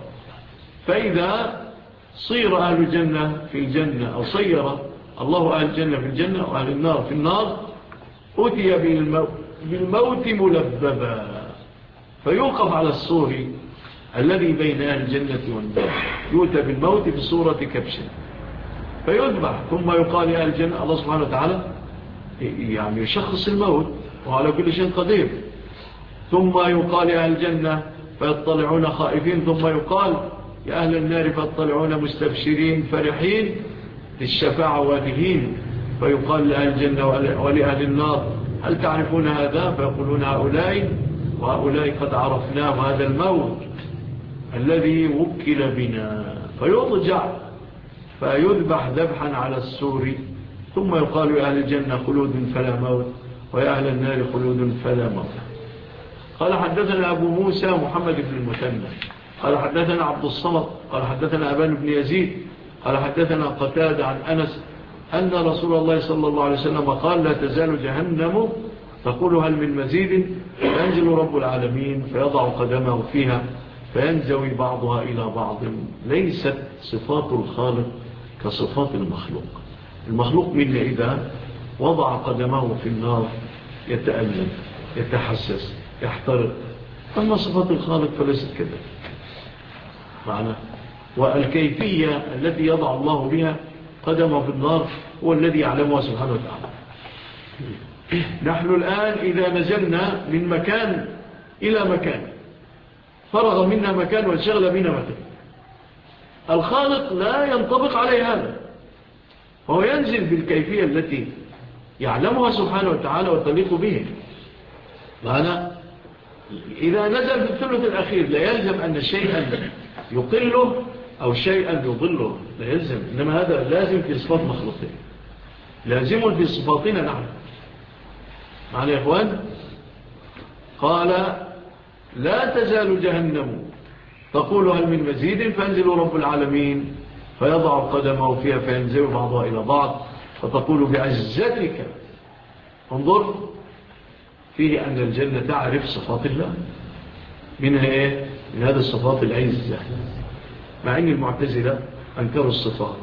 فإذا صير أهل الجنة في الجنة أو صير الله أهل الجنة في الجنة وأهل النار في النار أتي بالموت, بالموت ملببا فيوقف على السور الذي بين أهل الجنة والنار، يؤتى بالموت في صورة كبش فيذبح ثم يقال يا أهل الجنة. الله سبحانه وتعالى يعني يشخص الموت وعلى كل شيء قدير. ثم يقال يا أهل الجنة فيطلعون خائفين، ثم يقال يا أهل النار فيطلعون مستبشرين فرحين للشفاعة والهين، فيقال لأهل الجنة ولأهل النار هل تعرفون هذا؟ فيقولون هؤلاء وهؤلاء قد عرفناه هذا الموت الذي وكل بنا، فيضجع فيذبح ذبحا على السور، ثم يقال يا أهل الجنة خلود فلا موت ويا أهل النار خلود فلا موت. قال حدثنا أبو موسى محمد بن المثنى قال حدثنا عبد الصمد قال حدثنا أبان بن يزيد قال حدثنا قتادة عن أنس أن رسول الله صلى الله عليه وسلم قال لا تزال جهنم تقول هل من مزيد، فينزل رب العالمين فيضع قدمه فيها فينزوي بعضها إلى بعض. ليست صفات الخالق كصفات المخلوق. المخلوق منا إذا وضع قدمه في النار يتألم يتحسس يحترق، أما صفات الخالق فليست كذا معنى. والكيفية التي يضع الله بها قدمه في النار هو الذي يعلمها سبحانه وتعالى. نحن الآن إذا نزلنا من مكان إلى مكان فرغ منا مكان وانشغل منا مكان، الخالق لا ينطبق عليه هذا، فهو ينزل بالكيفية التي يعلمها سبحانه وتعالى وتليق به. معنى إذا نزل في الثلث الأخير لا يلزم أن شيئا يقله أو شيئا يضله، لا يلزم، إنما هذا لازم في صفات مخلوقين، لازم في صفاتنا نحن. معنى يا إخوان قال لا تزال جهنم تقول هل من مزيد، فينزل رب العالمين فيضع قدمه فيها فينزل بعضها إلى بعض فتقول بعزتك. انظر فيه أن الجنة تعرف صفات الله، منها إيه؟ من هذه الصفات العزة مع أن المعتزلة أنكروا الصفات.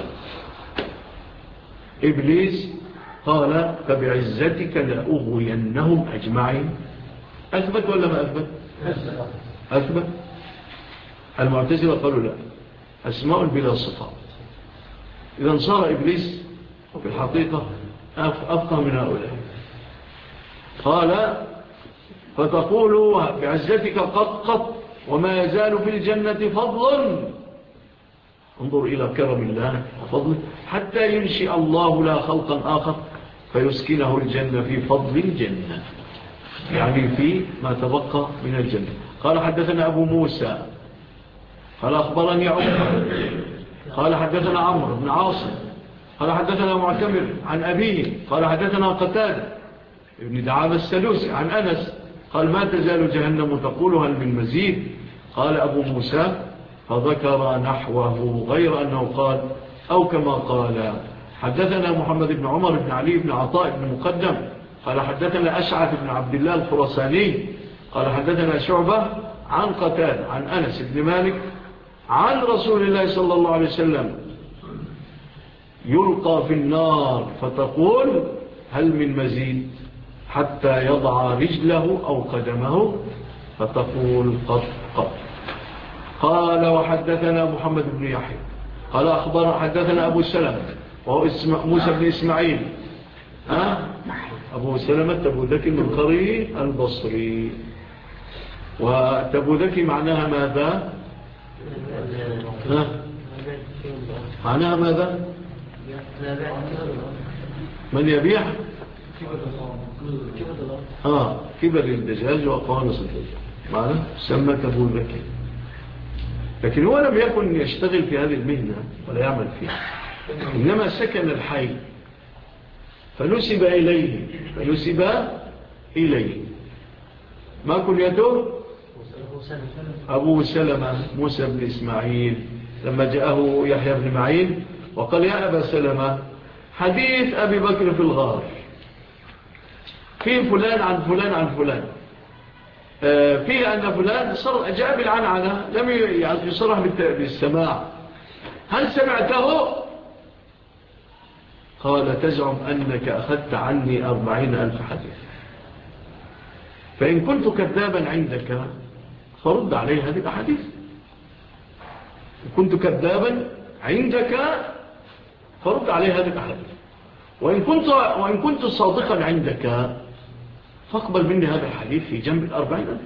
إبليس قال فبعزتك لأغوينهم أجمعين. أثبت ولا ما أثبت؟ أثبت. المعتزلة قالوا لا، أسماء بلا صفات. إذا صار إبليس في الحقيقة أفقه من هؤلاء. قال فتقول بعزتك قط قط وما يزال في الجنة فضل. انظر إلى كرم الله وفضله حتى ينشئ الله لا خلقا آخر فيسكنه الجنة في فضل الجنة، يعني في ما تبقى من الجنة. قال حدثنا أبو موسى قال أخبرني عمر قال حدثنا عمرو بن عاصم قال حدثنا معتمر عن أبيه قال حدثنا قتادة ابن دعامة السدوسي عن أنس قال ما تزال جهنم تقول هل من مزيد؟ قال أبو موسى فذكر نحوه غير أنه قال أو كما قال. حدثنا محمد بن عمر بن علي بن عطاء بن مقدم قال حدثنا أشعث بن عبد الله الخرساني قال حدثنا شعبة عن قتادة عن أنس بن مالك عن رسول الله صلى الله عليه وسلم يلقى في النار فتقول هل من مزيد؟ حتى يضع رجله أو قدمه فتقول قط قط. قال وحدثنا محمد بن يحيى قال أخبر حدثنا أبو سلمة وهو موسى بن إسماعيل ها؟ أبو سلمة تبوذكي المنقري البصري. وتبوذكي معناها ماذا؟ ها؟ معناها ماذا؟ من يبيع آه كبر الدجاج وأقوانص الدجاج معنى سمى تبوذكي. لكن هو لم يكن يشتغل في هذه المهنة ولا يعمل فيها، إنما سكن الحي فنسب إليه فنسب إليه. ما كنيته؟ أبو سلمة موسى بن إسماعيل. لما جاءه يحيى بن معين وقال يا أبا سلمة حديث أبي بكر في الغار في فلان عن فلان عن فلان فيه أن فلان جاء بالعنعنة لم يصرح بالسماع، هل سمعته؟ قال تزعم أنك أخذت عني أربعين ألف حديث، فإن كنت كذابا عندك فرد علي هذه الأحاديث. إن كنت كذابا عندك فرد علي هذه الأحاديث، وإن كنت, وإن كنت صادقا عندك فاقبل مني هذا الحديث في جنب الأربعين ألف.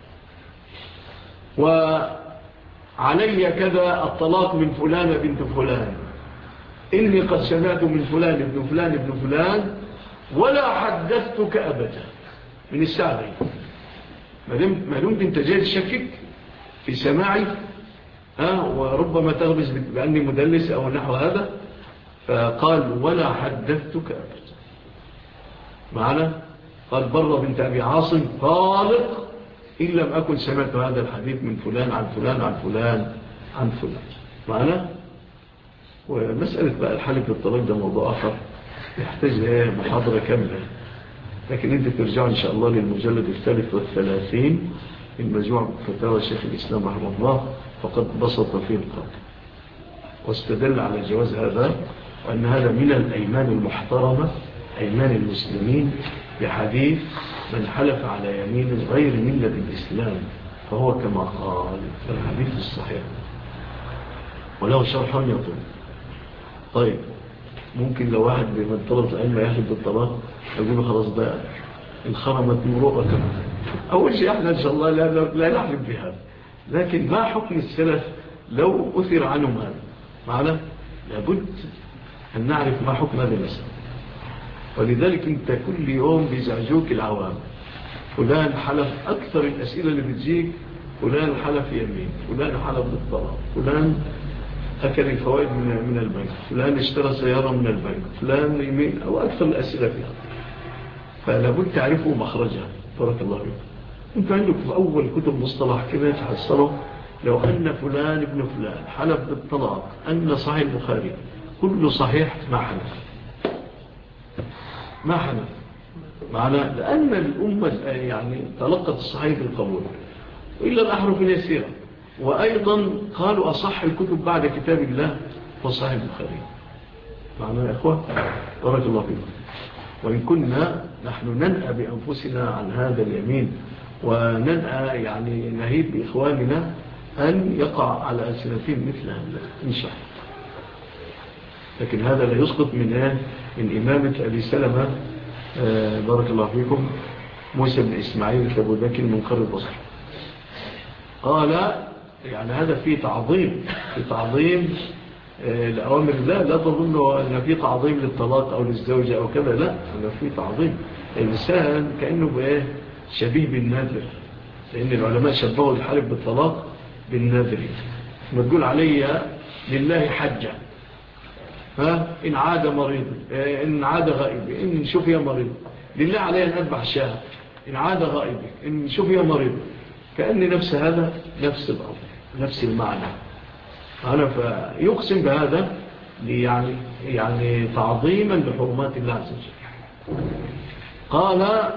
وعلي كذا الطلاق من فلان بنت فلان، إني قد سمعت من فلان ابن فلان ابن فلان ولا حدثتك أبدا من الساعة دي. ما دمت انت جاي تشكك في سماعي ها وربما تغبس بأني مدلس أو نحو هذا، فقال ولا حدثتك أبدا. معنا قال برة بنت أبي عاصم طالق إن لم أكن سمعت هذا الحديث من فلان عن فلان عن فلان عن فلان. معنا ومسألة بقى الحلف بالطلاق ده موضوع آخر يحتاج لها محاضرة كاملة، لكن انت ترجعوا إن شاء الله للمجلد الثالث والثلاثين من مجموع فتاوى شيخ الإسلام رحمه الله، فقد بسط فيه القول واستدل على جواز هذا، وأن هذا من الأيمان المحترمة أيمان المسلمين بحديث من حلف على يمين غير ملة الإسلام فهو كما قال في الحديث الصحيح وله شرح يطول. طيب ممكن لو واحد من طلبة العلم يحلف بالطلاق يقول له خلاص بقى انخرمت مروءة كمان. أول شيء احنا إن شاء الله لا, لا نحلف بهذا، لكن ما حكم السلف لو أثر عنهم هذا؟ معنا لابد أن نعرف ما حكم هذا المسألة. ولذلك انت كل يوم بيزعجوك العوام، فلان حلف أكثر الأسئلة اللي بتجيك فلان حلف يمين، فلان حلف بالطلاق، فلان أكل الفوائد من من البنك، فلان اشترى سيارة من البنك، فلان يمين، أو أكثر الأسئلة فيها. فلابد تعرفوا مخرجها. بارك الله فيكم. انتوا عندكم في أول كتب مصطلح كده تحصلوا لو أن فلان ابن فلان حلف بالطلاق أن صحيح البخاري كل صحيح ما حلف ما حلف معنى لأن الأمة يعني تلقت الصحيح بالقبول وإلا الأحرف اليسيرة. وأيضا قالوا أصح الكتب بعد كتاب الله وصحيح البخاري. معنا يا إخوة بارك الله فيكم. وإن كنا نحن ننأى بأنفسنا عن هذا اليمين وننأى يعني نهيب بإخواننا أن يقع على ألسنتهم مثل هذا إن شاء الله. لكن هذا لا يسقط من آه من إمامة أبي سلمة آه بارك الله فيكم موسى بن إسماعيل أبو بكر من قرى البصر. قال يعني هذا فيه تعظيم في تعظيم آه لأوامر الله. لا تظنوا أن فيه تعظيم للطلاق أو للزوجة أو كذا، لا، هذا فيه تعظيم. الإنسان كأنه بإيه شبيه بالنذر، لأن العلماء شبهوا الحالف بالطلاق بالنذر. ما تقول علي لله حجة، ها إن عاد مريض، إن عاد غائب، إن شفي مريض، لله علي أن أذبح شاه، إن عاد غائب، إن شفي مريض. كأن نفس هذا نفس الأمر نفس المعنى. أنا فيقسم بهذا يعني يعني تعظيما لحرمات الله عز وجل. قال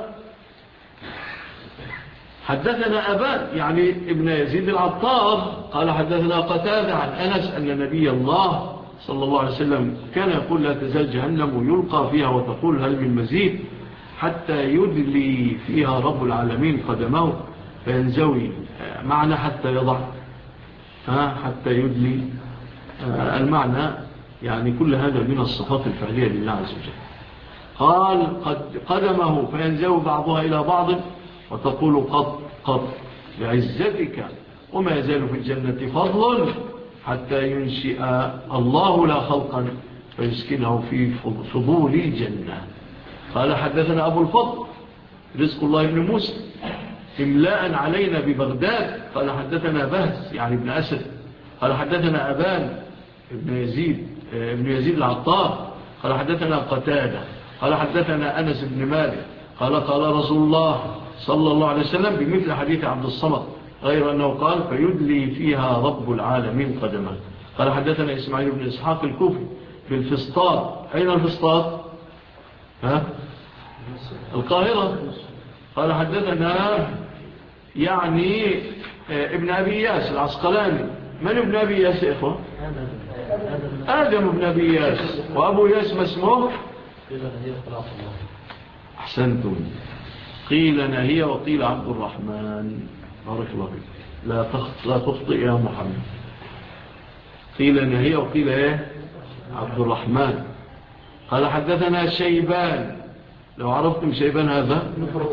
حدثنا أبان يعني ابن يزيد العطار قال حدثنا قتادة عن أنس أن نبي الله صلى الله عليه وسلم كان يقول لا تزال جهنم يلقى فيها وتقول هل من مزيد حتى يدلي فيها رب العالمين قدمه فينزوي، معنى حتى يضع ها حتى يدلي، المعنى يعني كل هذا من الصفات الفعلية لله عز وجل. قال قد قدمه فينزوي بعضها إلى بعض وتقول قط قط بعزتك، وما يزال في الجنة فضل حتى ينشئ الله لا خلقا فيسكنه في فضول الجنة. قال حدثنا أبو الفضل رزق الله بن موسى إملاء علينا ببغداد. قال حدثنا بهز يعني ابن أسد. قال حدثنا أبان ابن يزيد ابن يزيد العطار. قال حدثنا قتادة. قال حدثنا أنس بن مالك قال قال رسول الله صلى الله عليه وسلم بمثل حديث عبد الصمد غير أنه قال فيدلي فيها رب العالمين قدمه. قال حدثنا إسماعيل بن إسحاق الكوفي في الفسطاط. أين الفسطاط؟ ها؟ القاهرة. قال حدثنا يعني ابن أبي ياس العسقلاني. من ابن أبي ياس يا إخوة؟ آدم ابن أبي ياس. وأبو ياس ما اسمه؟ أحسنتم. قيل نهي وقيل عبد الرحمن. بارك الله فيك. لا تخطئ لا تخطئ يا محمد. قيل نهي وقيل ايه عبد الرحمن. قال حدثنا شيبان. لو عرفتم شيبان هذا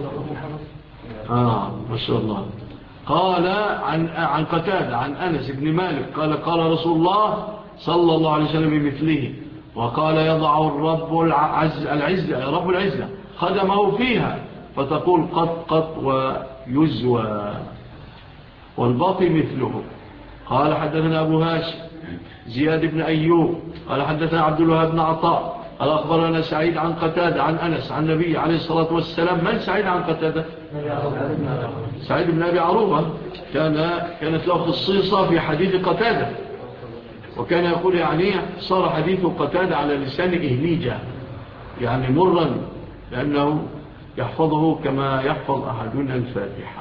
آه ما شاء الله. قال عن عن قتادة عن أنس بن مالك قال قال رسول الله صلى الله عليه وسلم بمثله وقال يضع الرب العز العزة رب العزة خدمه فيها فتقول قط قط ويزوى والباقي مثله. قال حدثنا أبو هاشم زياد بن أيوب قال حدثنا عبد الوهاب بن عطاء قال أخبرنا سعيد عن قتادة عن أنس عن النبي عليه الصلاة والسلام. من سعيد عن قتادة؟ سعيد بن أبي عروبة. كان كانت له خصيصة في حديث قتادة، وكان يقول يعني صار حديث قتادة على لسان إهليجة يعني مرا، لأنه يحفظه كما يحفظ أحدنا الفاتحة.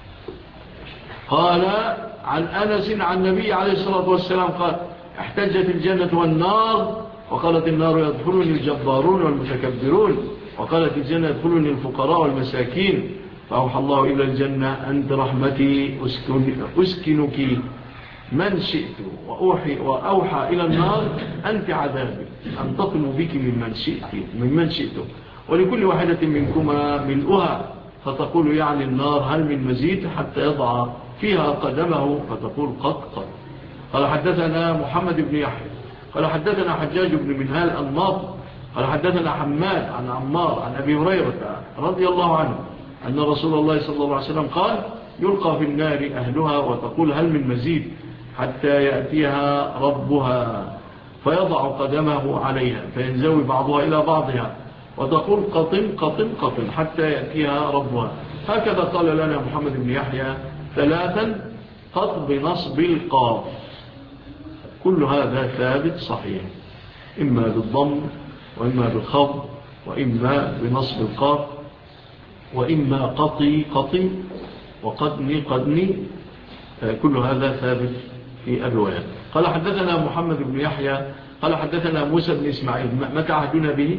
قال عن أنس عن النبي عليه الصلاة والسلام قال احتجت الجنة والنار وقالت النار يدخلني الجبارون والمتكبرون وقالت الجنة يدخلني الفقراء والمساكين فأوحى الله إلى الجنة أنت رحمتي أسكن أسكنك من شئت وأوحي وأوحى إلى النار أنت عذابي أنتقم بك ممن شئت ممن شئت ولكل واحدة منكما ملؤها فتقول يعني النار هل من مزيد حتى يضع فيها قدمه فتقول قط قط. قال حدثنا محمد بن يحيى قال حدثنا حجاج بن منهال الناطق قال حدثنا حماد عن عمار عن أبي هريرة رضي الله عنه أن رسول الله صلى الله عليه وسلم قال يلقى في النار أهلها وتقول هل من مزيد حتى يأتيها ربها فيضع قدمه عليها فينزوي بعضها إلى بعضها وتقول قطن قطن قطن حتى يأتيها ربها. هكذا قال لنا محمد بن يحيى ثلاثا قط بنصب القاف. كل هذا ثابت صحيح إما بالضم وإما بالخفض وإما بنصب القاف وإما قطي قطي وقدني قدني كل هذا ثابت في الروايات. قال حدثنا محمد بن يحيى قال حدثنا موسى بن إسماعيل. متى عهدنا به؟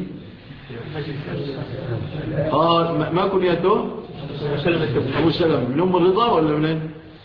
قال ما كنيته؟ أبو سلمة. من أم الرضا ولا منين؟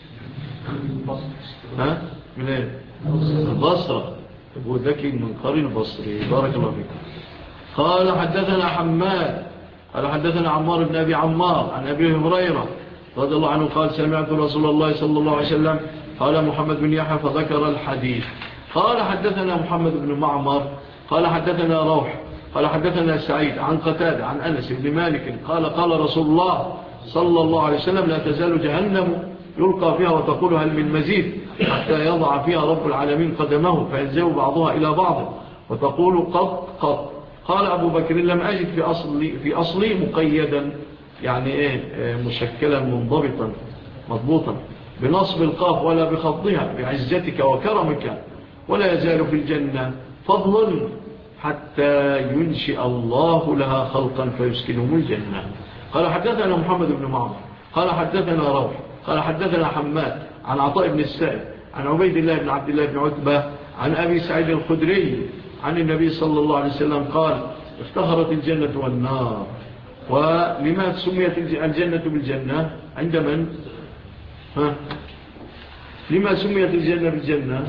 ها؟ منين؟ البصرة. أبو ذكي من قرن البصري. بارك الله فيكم. قال حدثنا حماد قال حدثنا عمار بن أبي عمار عن أبي هريرة رضي الله عنه قال سمعت رسول الله صلى الله عليه وسلم قال محمد بن يحيى فذكر الحديث. قال حدثنا محمد بن معمر قال حدثنا روح قال حدثنا سعيد عن قتادة عن أنس بن مالك قال قال رسول الله صلى الله عليه وسلم لا تزال جهنم يلقى فيها وتقول هل من مزيد حتى يضع فيها رب العالمين قدمه فينزل بعضها إلى بعض وتقول قط قط. قال أبو بكر لم أجد في أصلي, في أصلي مقيدا يعني إيه مشكلا منضبطا مضبوطا بنصب القاف ولا بخطها بعزتك وكرمك ولا يزال في الجنة فضل حتى ينشئ الله لها خلقا فيسكنهم الجنة. قال حدثنا محمد بن معمر قال حدثنا روح قال حدثنا حماد عن عطاء بن السائب عن عبيد الله بن عبد الله بن عتبة عن أبي سعيد الخدري عن النبي صلى الله عليه وسلم قال افتخرت الجنة والنار. ولما سميت الجنة بالجنة عند من؟ ها؟ لما سميت الجنة بالجنة؟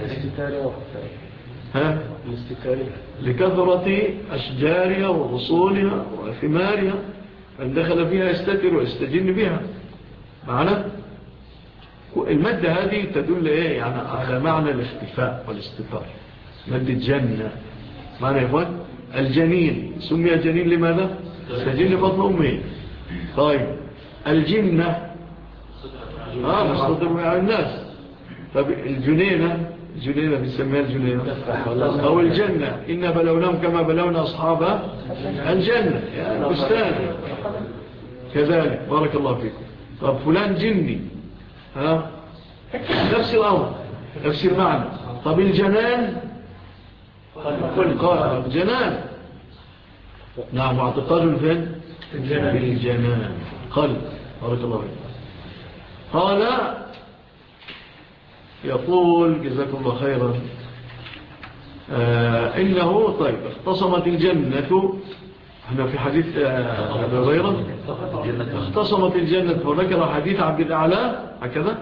ها؟ لكثرة أشجارها وغصونها وثمارها من دخل فيها يستتر ويستجن بها. معنا؟ المادة هذه تدل إيه؟ يعني على معنى الاختفاء والاستتار. مادة جنة معنى يا إخوان الجنين سمي جنين لماذا؟ استجن بطن أمه. طيب الجنة آه مستطر على الناس. طيب الجنينة الجنينة بنسميها الجنينة أو الجنة إنا بلوناهم كما بلونا أصحاب الجنة يعني بستان كذلك. بارك الله فيكم. طب فلان جني ها نفس الأمر نفس المعنى. طب الجنان قال الجنان نعم اعتقاد فين بالجنان قلب. بارك الله فيكم. قال يقول جزاكم الله خيرا آه إنه طيب اختصمت الجنة هنا في حديث أبي هريرة اختصمت الجنة وذكر حديث عبد الأعلى هكذا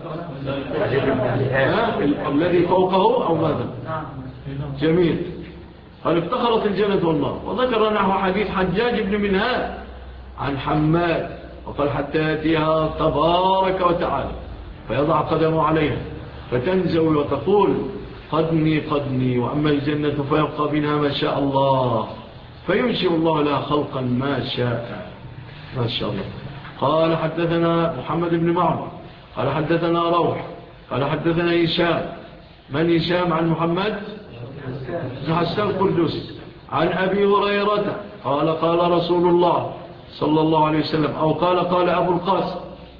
الذي فوقه أو ماذا جميل. قال افتخرت الجنة والنار وذكر نحو حديث حجاج بن منهال عن حماد وقال حتى يأتيها تبارك وتعالى فيضع قدمه عليها فتنزوي وتقول قدني قدني وأما الجنة فيبقى بها ما شاء الله فينشئ الله لها خلقا ما شاء ما شاء الله. قال حدثنا محمد بن معمر قال حدثنا روح قال حدثنا هشام. من هشام عن محمد بن حسان القردوسي عن أبي هريرة قال قال رسول الله صلى الله عليه وسلم أو قال قال أبو القاسم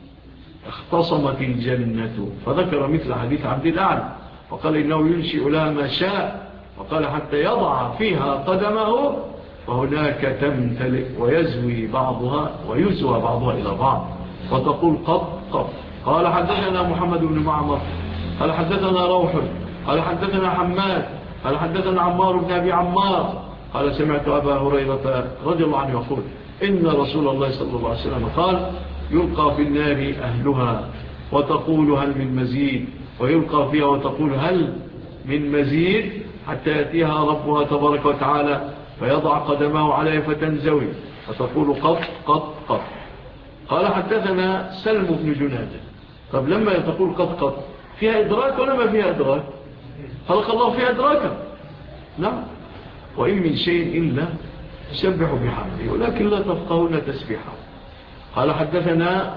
اختصمت الجنة فذكر مثل حديث عبد الأعلى وقال إنه ينشئ لها ما شاء وقال حتى يضع فيها قدمه فهناك تمتلئ ويزوي بعضها ويزوى بعضها إلى بعض وتقول قط قط. قال حدثنا محمد بن معمر قال حدثنا روح قال حدثنا حماد قال حدثنا عمار بن أبي عمار قال سمعت أبا هريرة رضي الله عنه يقول إن رسول الله صلى الله عليه وسلم قال يلقى في النار أهلها وتقول هل من مزيد ويلقى فيها وتقول هل من مزيد حتى يأتيها ربها تبارك وتعالى فيضع قدمه عليه فتنزوي فتقول قط قط قط. قال حدثنا سلم بن جنادة. طب لما تقول قط قط فيها إدراك ولا ما فيها إدراك؟ خلق الله فيها إدراكا نعم. وإن من شيء إلا يسبح بحمده ولكن لا تفقهون تسبيحه. قال حدثنا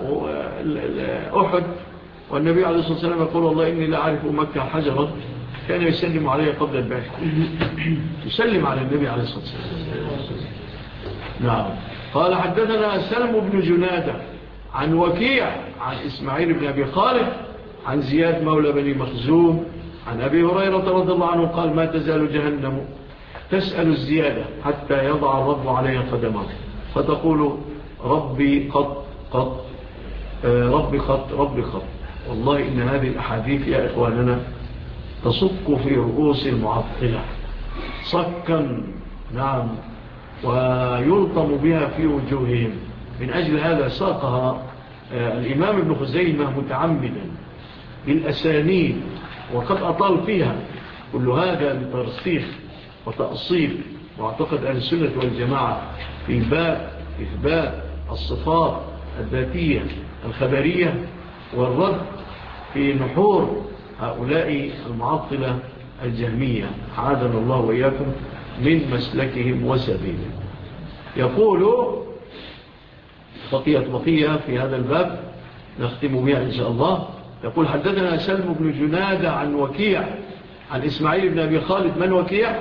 أحد والنبي عليه الصلاة والسلام يقول والله إني لا أعرف مكة حجرا كان يسلم عليه قبل البعث يسلم على النبي عليه الصلاة والسلام نعم. قال حدثنا سلم بن جنادة عن وكيع عن إسماعيل بن أبي خالد عن زياد مولى بني مخزوم عن أبي هريرة رضي الله عنه قال ما تزال جهنم تسأل الزيادة حتى يضع الرب عليها قدمه فتقول ربي قط قط ربي خط ربي خط والله إن هذه الأحاديث يا إخواننا تصك في رؤوس المعطلة صكا، نعم، ويلطم بها في وجوههم. من أجل هذا ساقها الإمام ابن خزيمة متعمدا بالأسانيد، وقد أطال فيها. كل هذا لترسيخ وتأصيل معتقد أهل السنة والجماعة في باب إثبات الصفات الذاتية الخبرية، والرد في نحور هؤلاء المعطلة الجهمية، عادنا الله وإياكم من مسلكهم وسبيلهم. يقول بقية بقية في هذا الباب نختم بها إن شاء الله. يقول حدثنا سلم بن جنادة عن وكيع عن إسماعيل بن أبي خالد. من وكيع؟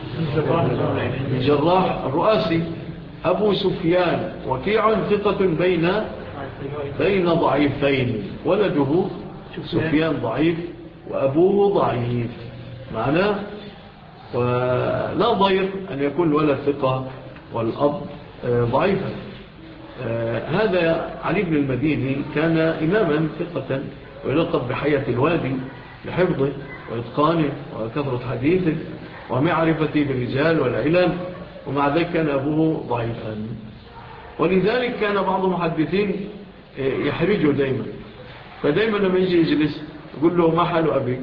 الجراح الرؤاسي أبو سفيان. وكيع ثقة بين بين ضعيفين، ولده سفيان ضعيف وأبوه ضعيف، معناه ولا ضير أن يكون الولد ثقة والأب ضعيفا. هذا علي بن المديني كان إماما ثقة ويلقب بحياة الوادي لحفظه وإتقانه وكثرة حديثه ومعرفته بالرجال والعلم، ومع ذلك كان أبوه ضعيفا. ولذلك كان بعض المحدثين يحرجه دايما، فدايما لما يجي يجلس يقول له ما حال أبيك؟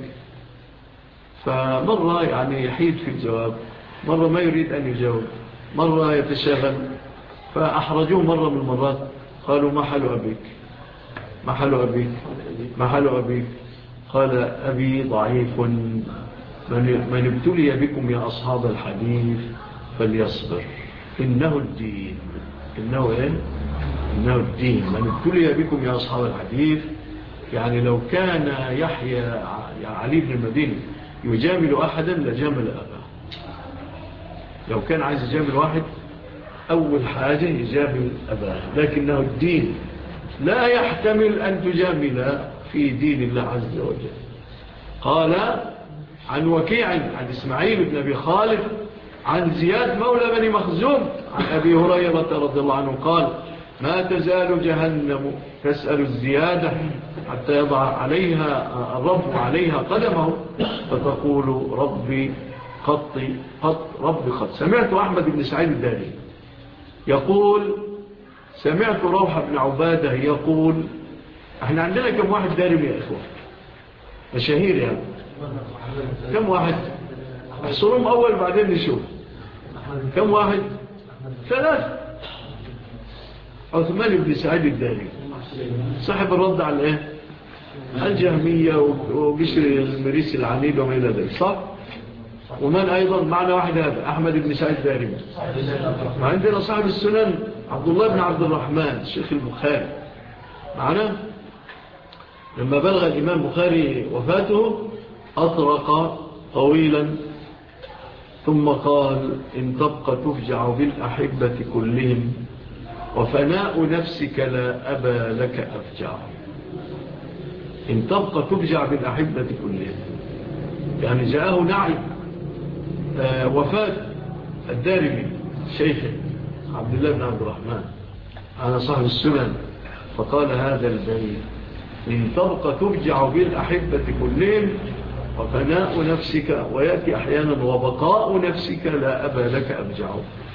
فمرة يعني يحيد في الجواب، مرة ما يريد أن يجاوب، مرة يتشاغل. فأحرجوه مرة من المرات، قالوا ما حال أبيك؟ ما حال أبيك؟ ما حال أبيك؟ قال أبي ضعيف، من ابتلي بكم يا أصحاب الحديث فليصبر، إنه الدين. إنه إيه؟ إنه الدين. من ابتلي بكم يا أصحاب الحديث، يعني لو كان يحيى علي بن المديني يجامل أحدا لجامل أباه. لو كان عايز يجامل واحد أول حاجة يجامل أباه، لكنه الدين لا يحتمل أن تجامل في دين الله عز وجل. قال عن وكيع عن إسماعيل بن أبي خالد عن زياد مولى بني مخزوم عن أبي هريرة رضي الله عنه قال ما تزال جهنم تسأل الزيادة حتى يضع عليها الرب عليها قدمه فتقول ربي قط قط ربي قط. سمعت أحمد بن سعيد الداري يقول سمعت روح بن عبادة يقول، احنا عندنا كم واحد دارم يا إخوة مشاهير يعني؟ كم واحد؟ احصرهم أول بعدين نشوف. كم واحد؟ ثلاث. عثمان بن سعيد الداري صاحب الرد على الايه؟ الجهمية وبشر المريسي العنيد وما إلى ذلك، صح؟ ومن أيضا معنا واحد هذا أحمد بن سعيد الداري. وعندنا صاحب السنن عبد الله بن عبد الرحمن الشيخ البخاري معنا. لما بلغ الإمام البخاري وفاته أطرق طويلا ثم قال إن تبقى تفجع بالأحبة كلهم وفناء نفسك لا أبا لك أفجع. إن تبقى تفجع بالأحبة كلهم، يعني جاءه نعي آه وفاة الدارمي شيخه عبد الله بن عبد الرحمن أنا صاحب السنن، فقال هذا البيت إن تبقى تفجع بالأحبة كلهم وفناء نفسك، ويأتي أحيانا وبقاء نفسك لا أبا لك أفجع.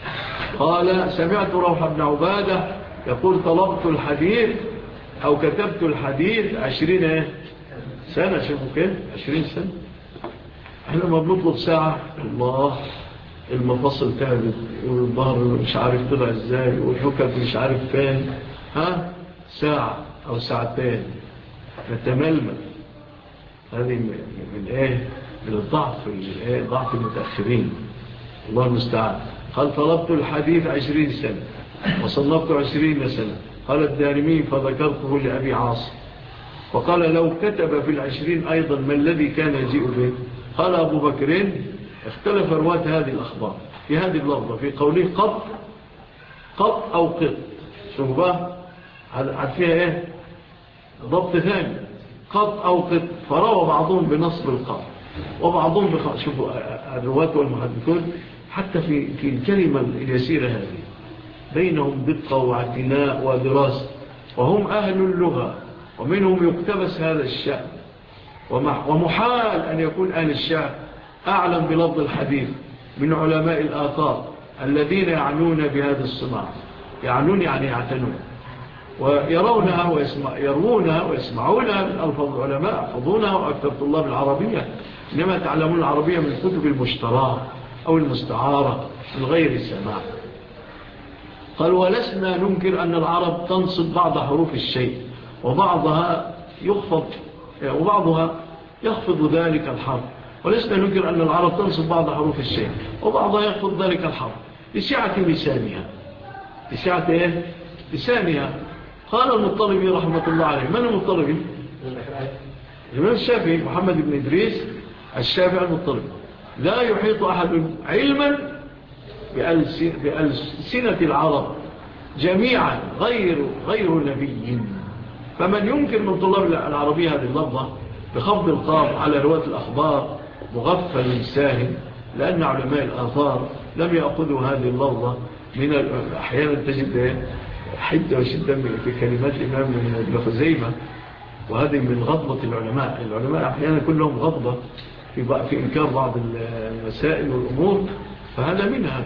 قال سمعت روح بن عبادة يقول طلبت الحديث أو كتبت الحديث عشرين سنة. شوفوا كيف عشرين سنة. احنا ما بنطلب ساعة الله المفصل تعبت والظهر مش عارف طلع ازاي والحكم مش عارف فين، ها ساعة أو ساعتين نتململ. هذه من ايه؟ من الضعف، ضعف المتأخرين، الله المستعان. قال طلبت الحديث عشرين سنة وصنفت عشرين سنة. قال الدارمي فذكرته لأبي عاصم وقال لو كتب في العشرين أيضا ما الذي كان يجيء به؟ قال أبو بكرين اختلف رواة هذه الأخبار في هذه اللفظة في قوله قط قط أو قط. شوفوا بقى عاد فيها ايه ضبط ثاني، قط أو قط. فروى بعضهم بنصب القط وبعضهم بخ... شوفوا الرواة والمحدثون حتى في في الكلمة اليسيرة هذه بينهم دقة واعتناء ودراسة، وهم أهل اللغة ومنهم يقتبس هذا الشأن، ومحال أن يكون أهل الشعر أعلم بلفظ الحديث من علماء الآثار الذين يعنون بهذا الصناعة، يعنون يعني يعتنون ويرونها ويسمع يروونها ويسمعونها من ألفاظ العلماء، يحفظونها وأكثر طلاب العربية إنما تعلمون العربية من الكتب المشتراة أو المستعارة من غير السماع. قال ولسنا ننكر أن العرب تنصب بعض حروف الشيء وبعضها يخفض وبعضها يخفض ذلك الحرف، ولسنا ننكر أن العرب تنصب بعض حروف الشيء وبعضها يخفض ذلك الحرف لسعة لسانها، لسعة إيه؟ لسانها. قال المطلبي رحمة الله عليه. من المطلبي؟ الإمام الشافعي محمد بن إدريس الشافعي المطلبي. لا يحيط أحد علما بألسنة العرب جميعا غير غير نبي، فمن يمكن من طلاب العربية هذه اللفظة بخفض القاف على رواة الأخبار مغفل ساهل، لأن علماء الآثار لم يأخذوا هذه اللفظة من أحيانا تجد حدة وشدة في كلمات الإمام ابن خزيمة، وهذه من غضبة العلماء. العلماء أحيانا كلهم غضبة في, في إنكار بعض المسائل والأمور، فهذا منها.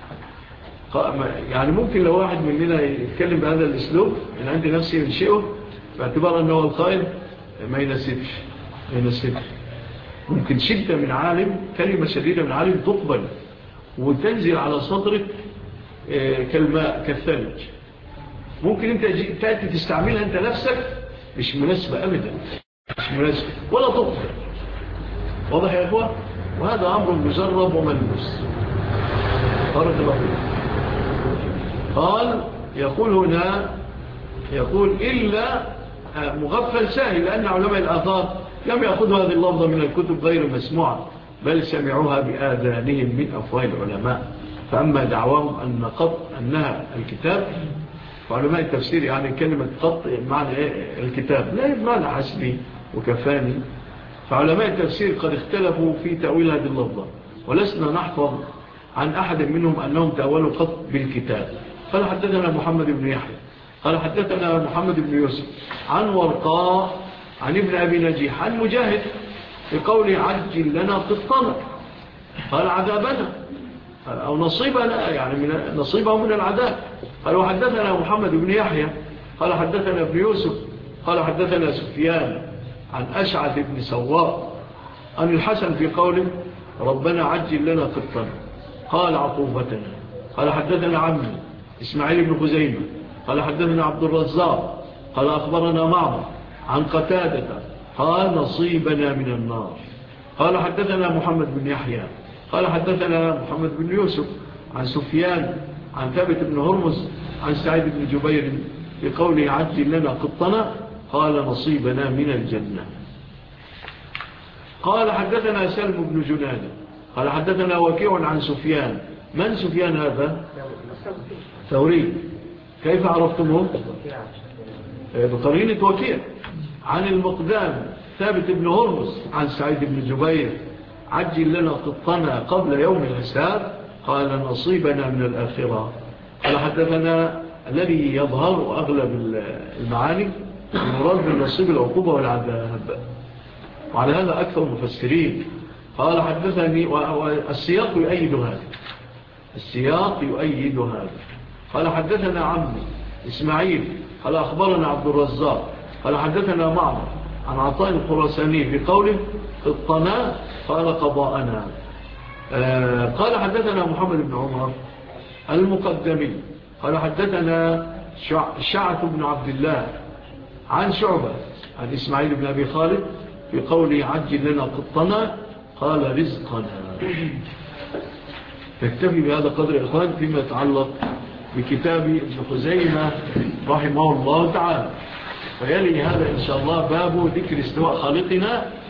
يعني ممكن لو واحد مننا يتكلم بهذا الأسلوب من عند نفسه ينشئه باعتبار أنه القائل ما يناسبش ما يناسبش ممكن شدة من عالم، كلمة شديدة من عالم تقبل وتنزل على صدرك كالماء كالثلج، ممكن انت تأتي تستعملها انت نفسك مش مناسبة أبدا، مش مناسبة ولا تقبل. واضح يا إخوة؟ وهذا أمر مجرب وملموس. بارك الله فيك. قال يقول هنا يقول إلا مغفل ساهل، لأن علماء الآثار لم يأخذوا هذه اللفظة من الكتب غير مسموعة، بل سمعوها بآذانهم من أفواه العلماء. فأما دعواهم أن قط أنها الكتاب، فعلماء التفسير يعني كلمة قط معنى إيه الكتاب، لا بمعنى حسبي وكفاني. فعلماء التفسير قد اختلفوا في تأويل هذه اللفظة، ولسنا نحفظ عن أحد منهم أنهم تأولوا قط بالكتاب. قال حدثنا محمد بن يحيى قال حدثنا محمد بن يوسف عن ورقاء عن ابن أبي نجيح عن مجاهد في قوله عجل لنا قطنا، قال عذابنا أو نصيبنا، يعني من نصيبه من العذاب. قال وحدثنا محمد بن يحيى قال حدثنا ابن يوسف قال حدثنا سفيان عن أشعث بن سواء عن الحسن في قوله ربنا عجل لنا قطنا، قال عطوفتنا. قال حدثنا عمي إسماعيل بن خزيمة قال حدثنا عبد الرزاق قال أخبرنا معمر عن قتادة قال نصيبنا من النار. قال حدثنا محمد بن يحيى قال حدثنا محمد بن يوسف عن سفيان عن ثابت بن هرمز عن سعيد بن جبير في قوله عجل لنا قطنا، قال نصيبنا من الجنة. قال حدثنا سلم بن جنادة قال حدثنا وكيع عن سفيان. من سفيان هذا؟ ثوري. كيف عرفتمه؟ بقرينة وكيع. عن المقدام ثابت بن هرمز عن سعيد بن جبير عجل لنا قطنا قبل يوم الحساب، قال نصيبنا من الآخرة. قال حدثنا الذي يظهر أغلب المعاني المراد من نصيب العقوبة والعذاب، وعلى هذا أكثر المفسرين. قال حدثني والسياق يؤيد هذا، السياق يؤيد هذا. قال حدثنا عمي إسماعيل قال أخبرنا عبد الرزاق قال حدثنا معمر عن عطاء الخراساني في قوله قطنا قال قضاءنا. آه قال حدثنا محمد بن عمر المقدمي قال حدثنا شعث بن عبد الله عن شعبة عن إسماعيل بن أبي خالد في قوله عجل لنا قطنا قال رزقنا. فاكتفي بهذا قدر إخوان فيما يتعلق بكتاب ابن خزيمة رحمه الله تعالى. فيلي هذا إن شاء الله باب ذكر استواء خالقنا